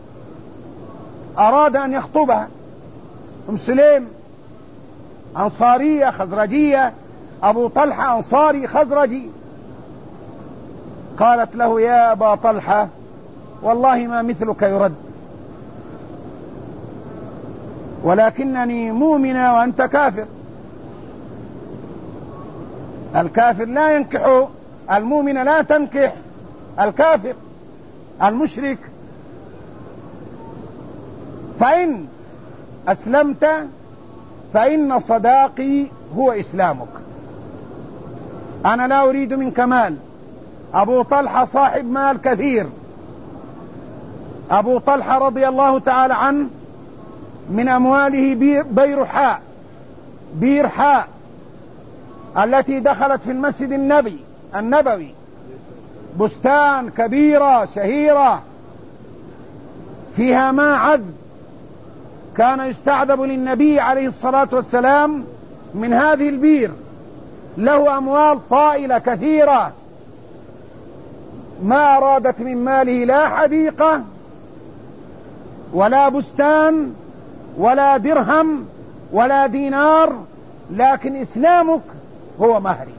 أراد أن يخطبها. أم سليم أنصارية خزرجية، أبو طلحة أنصاري خزرجي. قالت له يا أبا طلحة والله ما مثلك يرد، ولكنني مؤمنة وأنت كافر. الكافر لا ينكح المؤمن، لا تنكح الكافر المشرك. فإن أسلمت فإن صداقي هو إسلامك، أنا لا أريد منك مال. أبو طلحة صاحب مال كثير. أبو طلحة رضي الله تعالى عنه من أمواله بير, بير حاء بير حاء التي دخلت في المسجد النبي النبوي، بستان كبيرة شهيرة فيها ماء عذب، كان يستعذب للنبي عليه الصلاة والسلام من هذه البير. له أموال طائلة كثيرة، ما أرادت من ماله لا حديقة ولا بستان ولا درهم ولا دينار، لكن إسلامك هو مهري.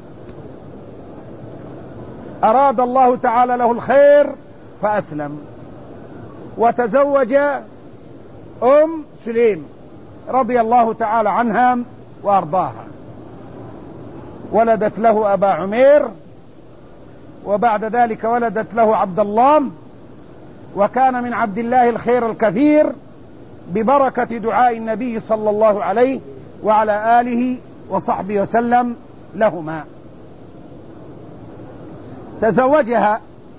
أراد الله تعالى له الخير فأسلم، وتزوج أم سليم رضي الله تعالى عنها وأرضاها. ولدت له أبا عمير، وبعد ذلك ولدت له عبد الله، وكان من عبد الله الخير الكثير ببركة دعاء النبي صلى الله عليه وعلى آله وصحبه وسلم لهما. تزوجها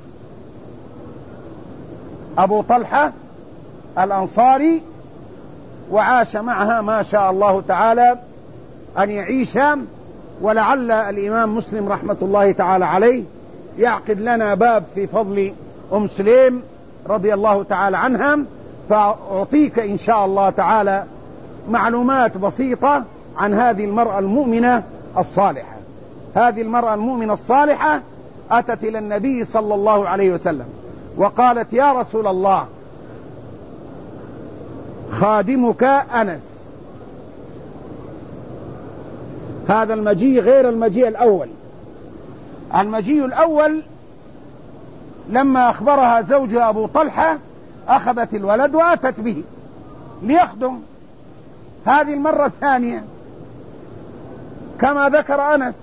أبو طلحة الأنصاري وعاش معها ما شاء الله تعالى أن يعيش. ولعل الإمام مسلم رحمة الله تعالى عليه يعقد لنا باب في فضل أم سليم رضي الله تعالى عنها، فأعطيك إن شاء الله تعالى معلومات بسيطة عن هذه المرأة المؤمنة الصالحة. هذه المرأة المؤمنة الصالحة أتت إلى النبي صلى الله عليه وسلم وقالت يا رسول الله خادمك أنس هذا المجيء غير المجيء الأول. المجيء الأول لما أخبرها زوجها أبو طلحة أخذت الولد وأتت به ليخدم. هذه المرة الثانية كما ذكر أنس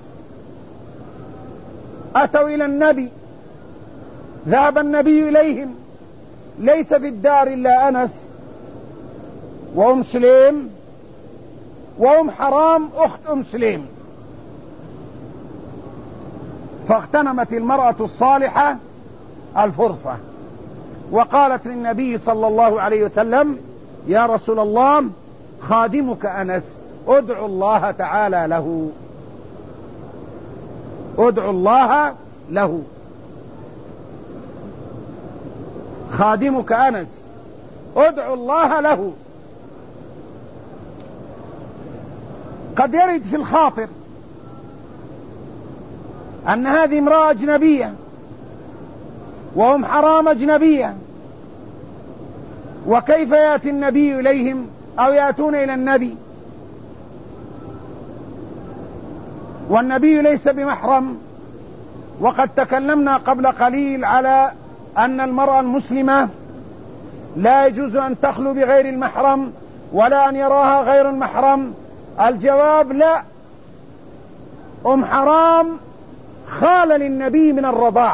أتوا إلى النبي، ذهب النبي إليهم، ليس في الدار إلا أنس وأم سليم وأم حرام أخت أم سليم. فاغتنمت المرأة الصالحة الفرصة وقالت للنبي صلى الله عليه وسلم: يا رسول الله، خادمك أنس، ادعو الله تعالى له، ادعو الله له. خادمك أنس، ادعو الله له. قد يرد في الخاطر أن هذه امرأة أجنبية وهم حرام أجنبية، وكيف يأتي النبي إليهم أو يأتون إلى النبي والنبي ليس بمحرم؟ وقد تكلمنا قبل قليل على أن المرأة المسلمة لا يجوز أن تخلو بغير المحرم ولا أن يراها غير المحرم. الجواب لا. أم حرام خال للنبي من الرضاع،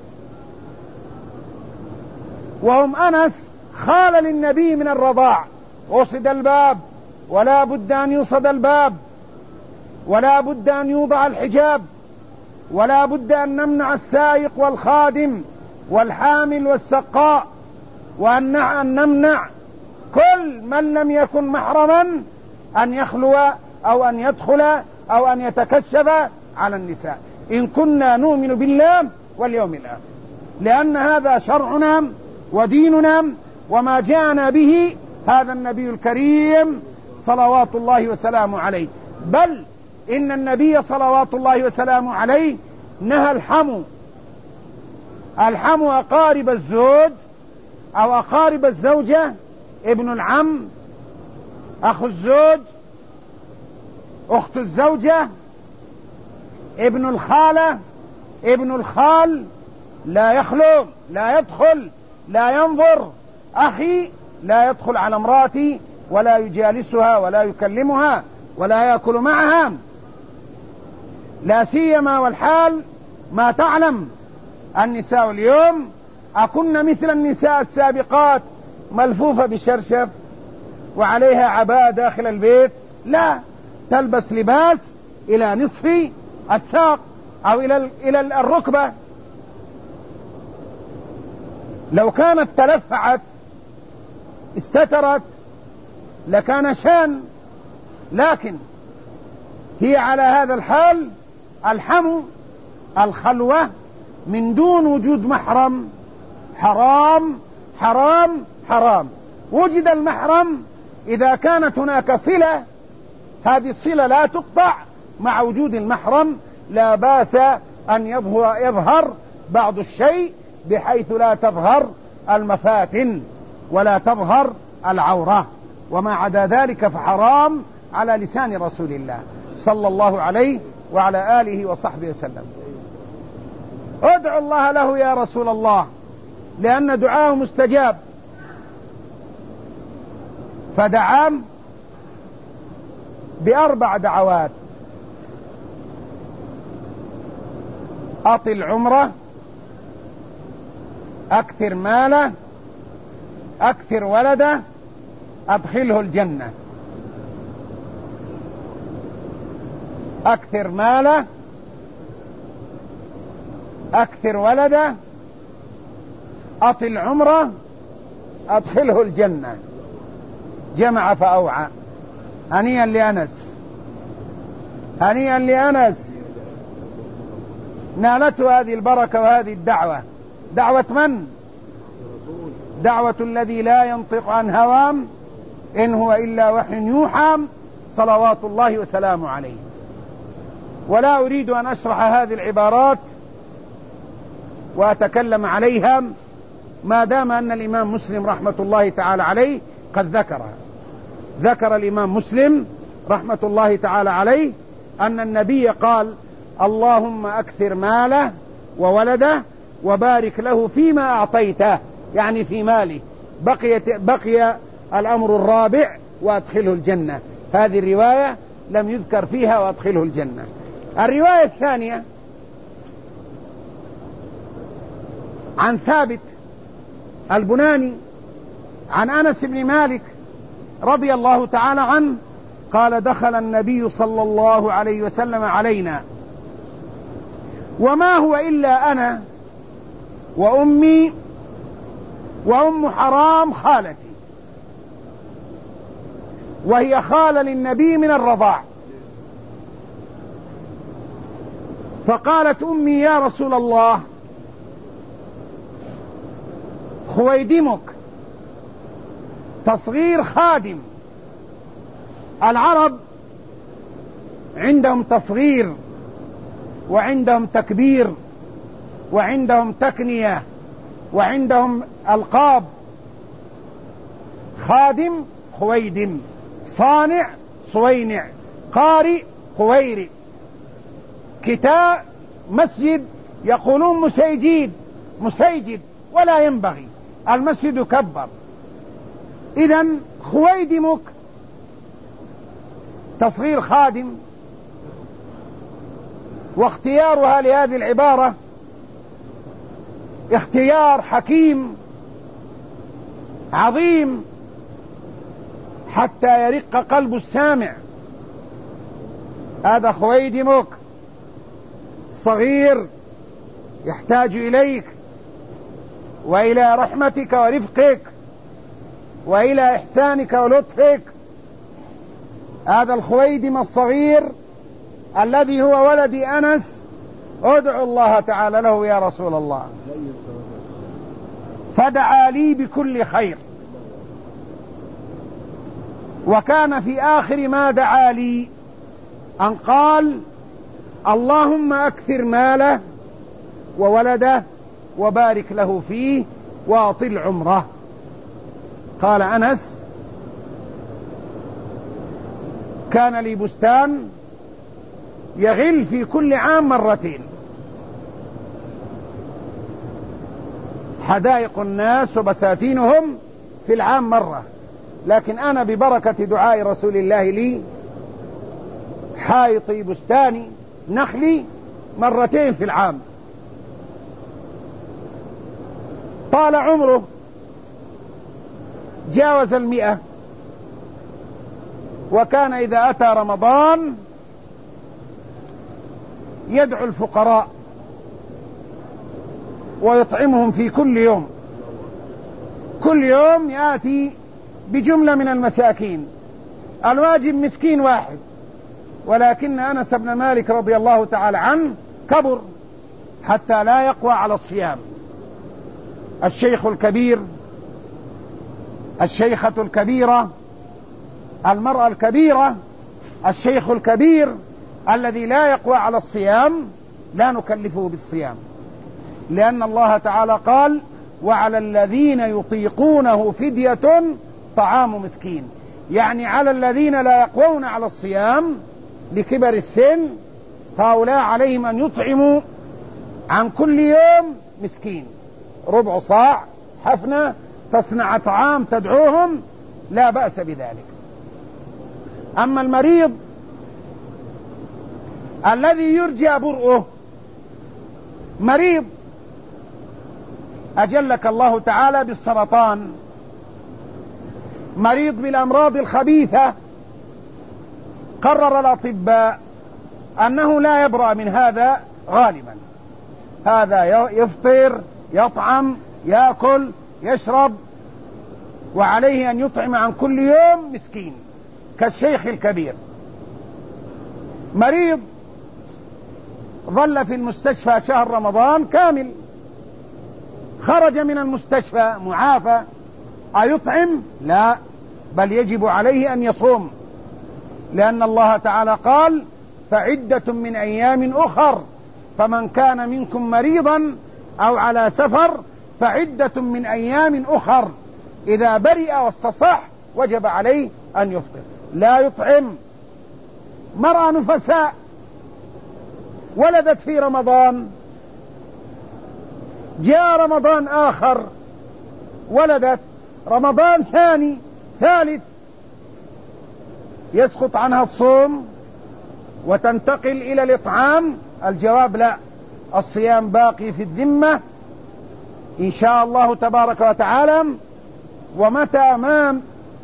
وأم أنس خال للنبي من الرضاع. وصد الباب ولا بد أن يوصد الباب، ولا بد أن يوضع الحجاب، ولا بد أن نمنع السائق والخادم والحامل والسقاء، وأن نمنع كل من لم يكن محرما أن يخلو أو أن يدخل أو أن يتكشف على النساء إن كنا نؤمن بالله واليوم الآخر، لأن هذا شرعنا وديننا وما جاءنا به هذا النبي الكريم صلوات الله وسلامه عليه. بل إن النبي صلوات الله وسلامه عليه نهى الحمو. الحمو أقارب الزوج أو أقارب الزوجة، ابن العم، أخو الزوج، أخت الزوجة، ابن الخالة، ابن الخال، لا يخلو، لا يدخل، لا ينظر. أخي لا يدخل على امرأتي ولا يجالسها ولا يكلمها ولا يأكل معها، لا سيما والحال ما تعلم النساء اليوم أكن مثل النساء السابقات ملفوفة بشرشف وعليها عباءة داخل البيت، لا، تلبس لباس إلى نصف الساق أو إلى إلى الركبة. لو كانت تلفعت استترت لكان شان، لكن هي على هذا الحال. الحمو الخلوة من دون وجود محرم حرام حرام حرام. وجد المحرم إذا كانت هناك صلة، هذه الصلة لا تقطع مع وجود المحرم، لا باس أن يظهر, يظهر بعض الشيء بحيث لا تظهر المفاتن ولا تظهر العورة، وما عدا ذلك فحرام على لسان رسول الله صلى الله عليه وعلى آله وصحبه وسلم. ادعو الله له يا رسول الله، لأن دعاه مستجاب. فدعا بأربع دعوات: أطل عمره، أكثر ماله، أكثر ولده، أدخله الجنة. أكثر ماله، أكثر ولده، أطل عمره، أدخله الجنة. جمع فأوعى. هنيئا لأنس، هنيئا لأنس، نالته هذه البركة وهذه الدعوة. دعوة من؟ دعوة الذي لا ينطق عن هوام إن هو إلا وحي يوحى صلوات الله وسلامه عليه. ولا أريد أن أشرح هذه العبارات وأتكلم عليها ما دام أن الإمام مسلم رحمة الله تعالى عليه قد ذكرها. ذكر الإمام مسلم رحمة الله تعالى عليه أن النبي قال اللهم أكثر ماله وولده وبارك له فيما أعطيته، يعني في ماله، بقي, بقي الأمر الرابع وأدخله الجنة. هذه الرواية لم يذكر فيها وأدخله الجنة. الرواية الثانية عن ثابت البناني عن أنس بن مالك رضي الله تعالى عنه قال دخل النبي صلى الله عليه وسلم علينا وما هو إلا أنا وأمي وأم حرام خالتي، وهي خالة للنبي من الرضاع. فقالت أمي يا رسول الله خويدمك، تصغير خادم. العرب عندهم تصغير وعندهم تكبير وعندهم تكنية وعندهم ألقاب. خادم خويدم، صانع صوينع، قارئ خويرئ، كتاء مسجد يقولون مسيجيد مسيجد، ولا ينبغي، المسجد كبر. إذن خويدمك تصغير خادم. واختيارها لهذه العبارة اختيار حكيم عظيم حتى يرق قلب السامع. هذا خويدمك صغير يحتاج إليك وإلى رحمتك ورفقك وإلى إحسانك ولطفك. هذا الخويدم الصغير الذي هو ولد أنس ادعو الله تعالى له يا رسول الله. فدعا لي بكل خير، وكان في آخر ما دعا لي أن قال اللهم أكثر ماله وولده وبارك له فيه وأطل عمره. قال أنس كان لي بستان يغل في كل عام مرتين، حدائق الناس وبساتينهم في العام مرة، لكن أنا ببركة دعاء رسول الله لي حائطي بستاني نخلي مرتين في العام. طال عمره جاوز المئة، وكان إذا أتى رمضان يدعو الفقراء ويطعمهم في كل يوم. كل يوم يأتي بجملة من المساكين، الواجب مسكين واحد، ولكن أنس بن مالك رضي الله تعالى عنه كبر حتى لا يقوى على الصيام. الشيخ الكبير، الشيخة الكبيرة، المرأة الكبيرة، الشيخ الكبير الذي لا يقوى على الصيام لا نكلفه بالصيام، لأن الله تعالى قال وعلى الذين يطيقونه فدية طعام مسكين، يعني على الذين لا يقوون على الصيام لكبر السن، هؤلاء عليهم أن يطعموا عن كل يوم مسكين، ربع صاع، حفنة، تصنع طعام تدعوهم، لا بأس بذلك. أما المريض الذي يرجى برؤه، مريض أجلك الله تعالى بالسرطان، مريض بالأمراض الخبيثة، قرر الأطباء أنه لا يبرأ من هذا غالبا، هذا يفطر يطعم يأكل يشرب، وعليه أن يطعم عن كل يوم مسكين كالشيخ الكبير. مريض ظل في المستشفى شهر رمضان كامل، خرج من المستشفى معافى، أيطعم؟ لا، بل يجب عليه أن يصوم، لأن الله تعالى قال فعدة من أيام أخر، فمن كان منكم مريضا أو على سفر فعدة من أيام أخر، إذا برئ واستصح وجب عليه أن يفطر. لا يطعم. مرأة نفساء ولدت في رمضان، جاء رمضان آخر ولدت، رمضان ثاني ثالث، يسقط عنها الصوم وتنتقل إلى الإطعام؟ الجواب لا، الصيام باقي في الذمة إن شاء الله تبارك وتعالى. ومتى ما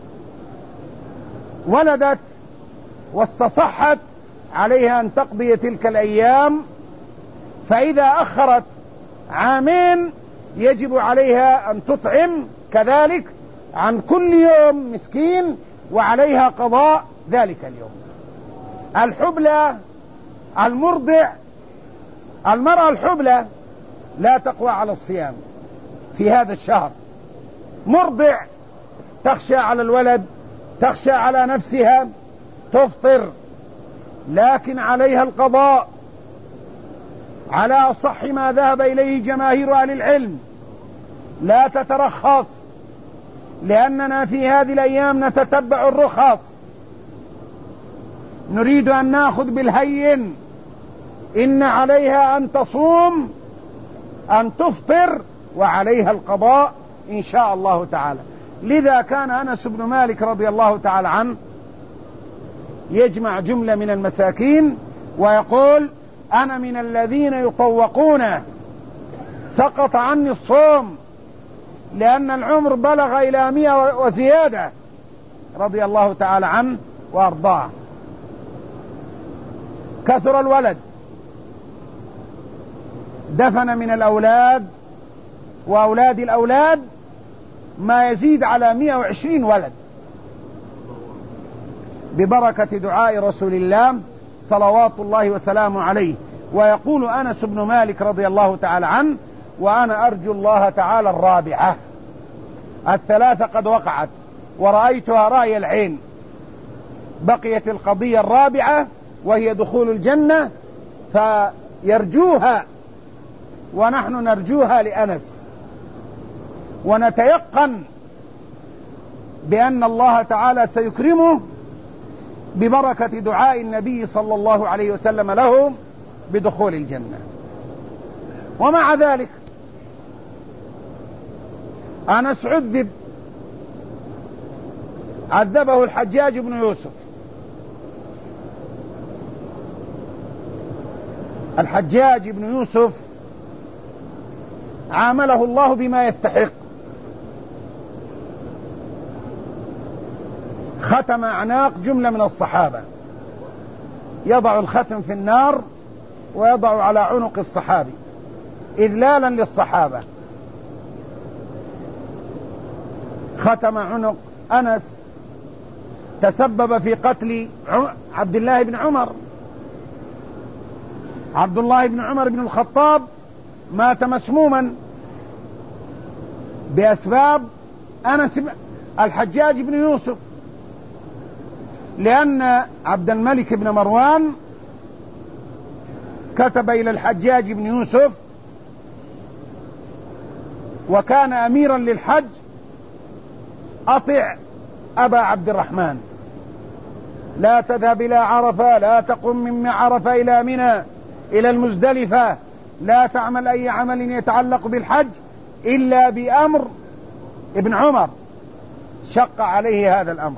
ولدت واستصحت عليها أن تقضي تلك الأيام، فإذا أخرت عامين يجب عليها أن تطعم كذلك عن كل يوم مسكين، وعليها قضاء ذلك اليوم. الحبلى المرضع، المرأة الحبلى لا تقوى على الصيام في هذا الشهر، مرضع تخشى على الولد، تخشى على نفسها، تفطر، لكن عليها القضاء على أصح ما ذهب إليه جماهير أهل العلم. لا تترخص، لأننا في هذه الأيام نتتبع الرخص، نريد أن نأخذ بالهين. إن عليها أن تصوم، أن تفطر، وعليها القضاء إن شاء الله تعالى. لذا كان أنس بن مالك رضي الله تعالى عنه يجمع جملة من المساكين ويقول: أنا من الذين يطوقون، سقط عني الصوم لأن العمر بلغ إلى مئة وزيادة، رضي الله تعالى عنه وأرضاه. كثر الولد، دفن من الأولاد وأولاد الأولاد ما يزيد على مئة وعشرين ولد، ببركة دعاء رسول الله صلوات الله وسلامه عليه. ويقول أنس بن مالك رضي الله تعالى عنه: وأنا أرجو الله تعالى الرابعة، الثلاثة قد وقعت ورأيتها رأي العين، بقيت القضية الرابعة وهي دخول الجنة، فيرجوها ونحن نرجوها لأنس، ونتيقن بأن الله تعالى سيكرمه ببركة دعاء النبي صلى الله عليه وسلم له بدخول الجنة. ومع ذلك أنس عذب، عذبه الحجاج بن يوسف. الحجاج بن يوسف عامله الله بما يستحق، ختم أعناق جملة من الصحابة، يضع الختم في النار ويضع على عنق الصحابي إذلالا للصحابة. ختم عنق أنس، تسبب في قتل عبد الله بن عمر. عبد الله بن عمر بن الخطاب مات مسموما بأسباب أنس الحجاج بن يوسف، لأن عبد الملك بن مروان كتب إلى الحجاج بن يوسف، وكان أميرا للحج: أطع أبا عبد الرحمن، لا تذهب إلى عرفة، لا تقم من عرفة إلى منى إلى المزدلفة، لا تعمل أي عمل يتعلق بالحج إلا بأمر ابن عمر. شق عليه هذا الأمر،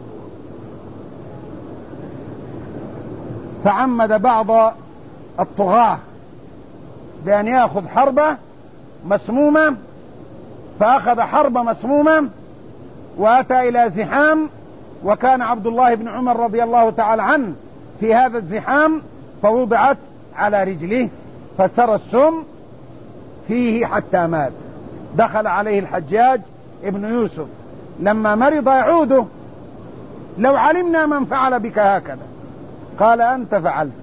فعمد بعض الطغاة بأن يأخذ حربة مسمومة، فأخذ حربة مسمومة وأتى إلى زحام، وكان عبد الله بن عمر رضي الله تعالى عنه في هذا الزحام، فوضعت على رجله فسر السم فيه حتى مات. دخل عليه الحجاج ابن يوسف لما مرض يعوده: لو علمنا من فعل بك هكذا. قال: أنت فعلت،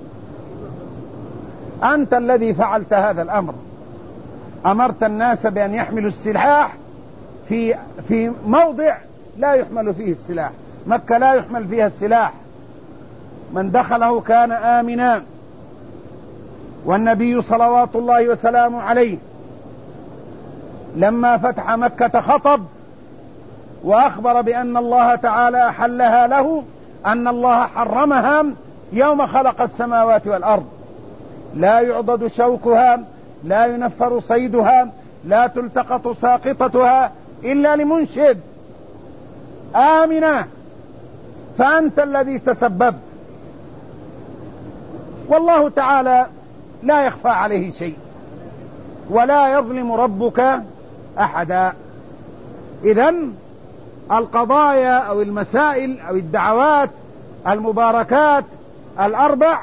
أنت الذي فعلت هذا الأمر، أمرت الناس بأن يحملوا السلاح في في موضع لا يحمل فيه السلاح. مكة لا يحمل فيها السلاح، من دخله كان آمنا. والنبي صلوات الله وسلامه عليه لما فتح مكة خطب وأخبر بأن الله تعالى أحلها له، أن الله حرمها يوم خلق السماوات والأرض، لا يعضد شوكها، لا ينفر صيدها، لا تلتقط ساقطتها إلا لمنشد، آمنة، فأنت الذي تسببت، والله تعالى لا يخفى عليه شيء، ولا يظلم ربك أحدا. إذن القضايا أو المسائل أو الدعوات المباركات الأربع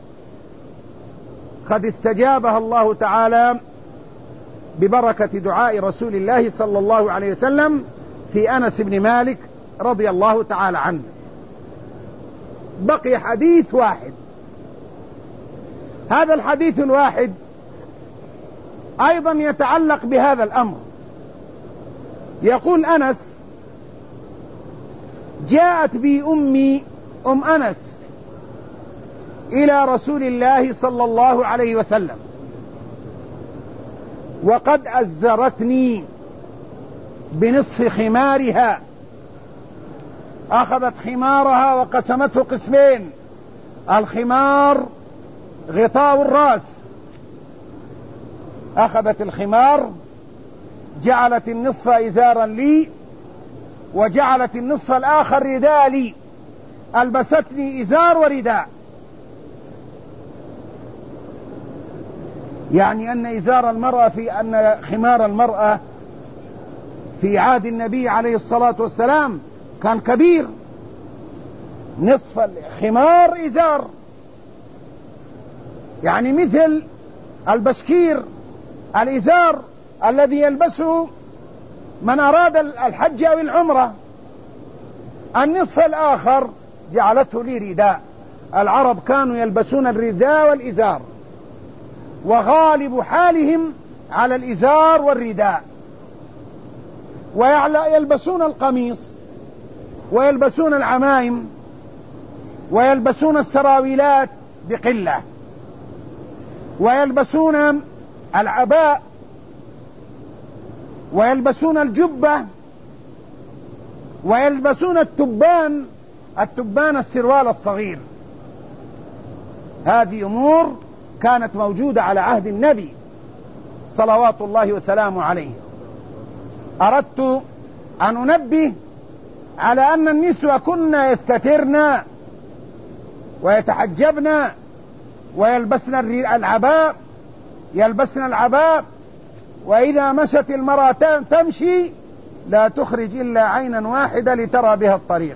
قد استجابها الله تعالى ببركة دعاء رسول الله صلى الله عليه وسلم في أنس بن مالك رضي الله تعالى عنه. بقي حديث واحد، هذا الحديث الواحد أيضا يتعلق بهذا الأمر. يقول أنس: جاءت بي أمي أم أنس إلى رسول الله صلى الله عليه وسلم وقد أزرتني بنصف خمارها، أخذت خمارها وقسمته قسمين، الخمار غطاء الرأس، أخذت الخمار جعلت النصف إزارا لي وجعلت النصف الآخر رداء لي، ألبستني إزار ورداء، يعني أن إزار المرأة في أن خمار المرأة في عهد النبي عليه الصلاة والسلام كان كبير، نصف الخمار إزار، يعني مثل البشكير الإزار الذي يلبسه من أراد الحج أو العمرة. النصف الآخر جعلته لي رداء. العرب كانوا يلبسون الرداء والإزار، وغالب حالهم على الإزار والرداء، ويلبسون القميص ويلبسون العمائم ويلبسون السراويلات بقلة، ويلبسون العباء ويلبسون الجبة ويلبسون التبان، التبان السروال الصغير. هذه أمور كانت موجودة على عهد النبي صلوات الله وسلامه عليه. أردت أن أنبه على أن النسوة كنا يستترن ويتحجبن ويلبسن العباء يلبسن العباء وإذا مشت المرأة تمشي لا تخرج إلا عينا واحدة لترى بها الطريق،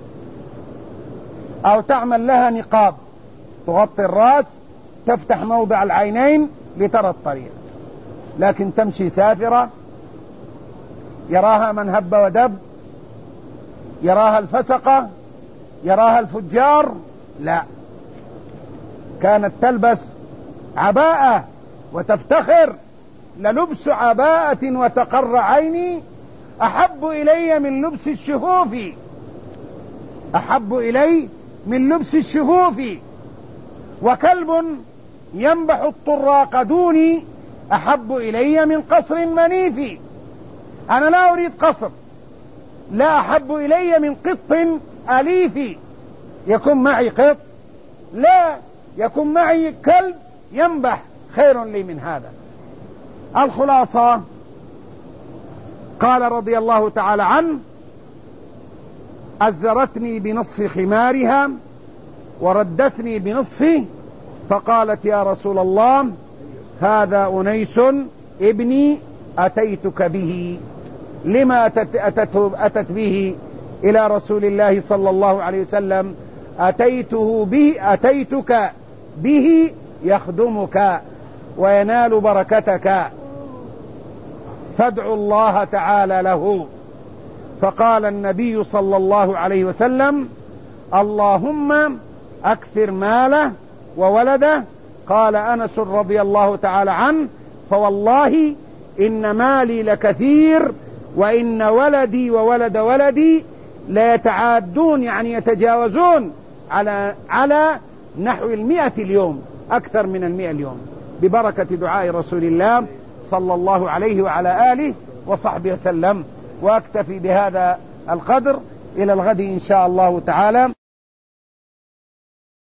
أو تعمل لها نقاب تغطي الرأس تفتح موضع العينين لترى الطريق، لكن تمشي سافرة يراها من هب ودب، يراها الفسقة، يراها الفجار، لا، كانت تلبس عباءة وتفتخر: للبس عباءة وتقر عيني أحب إلي من لبس الشفوف، أحب إلي من لبس الشفوف، وكلب ينبح الطراق دوني أحب إلي من قصر منيف. أنا لا أريد قصر، لا أحب إلي من قط أليف، يكون معي قط، لا، يكون معي كلب ينبح، خير لي من هذا. الخلاصة قال رضي الله تعالى عنه: أزرتني بنصف خمارها وردتني بنصفه، فقالت: يا رسول الله، هذا أنيس ابني أتيتك به. لما أتت, أتت به إلى رسول الله صلى الله عليه وسلم؟ أتيته به أتيتك به يخدمك وينال بركتك، فادعوا الله تعالى له. فقال النبي صلى الله عليه وسلم: اللهم أكثر ماله وولده. قال أنس رضي الله تعالى عنه: فوالله إن مالي لكثير وإن ولدي وولد ولدي ليتعادون، يعني يتجاوزون على على نحو المئة اليوم، أكثر من المئة اليوم، ببركة دعاء رسول الله صلى الله عليه وعلى آله وصحبه وسلم. وأكتفي بهذا القدر، إلى الغد إن شاء الله تعالى.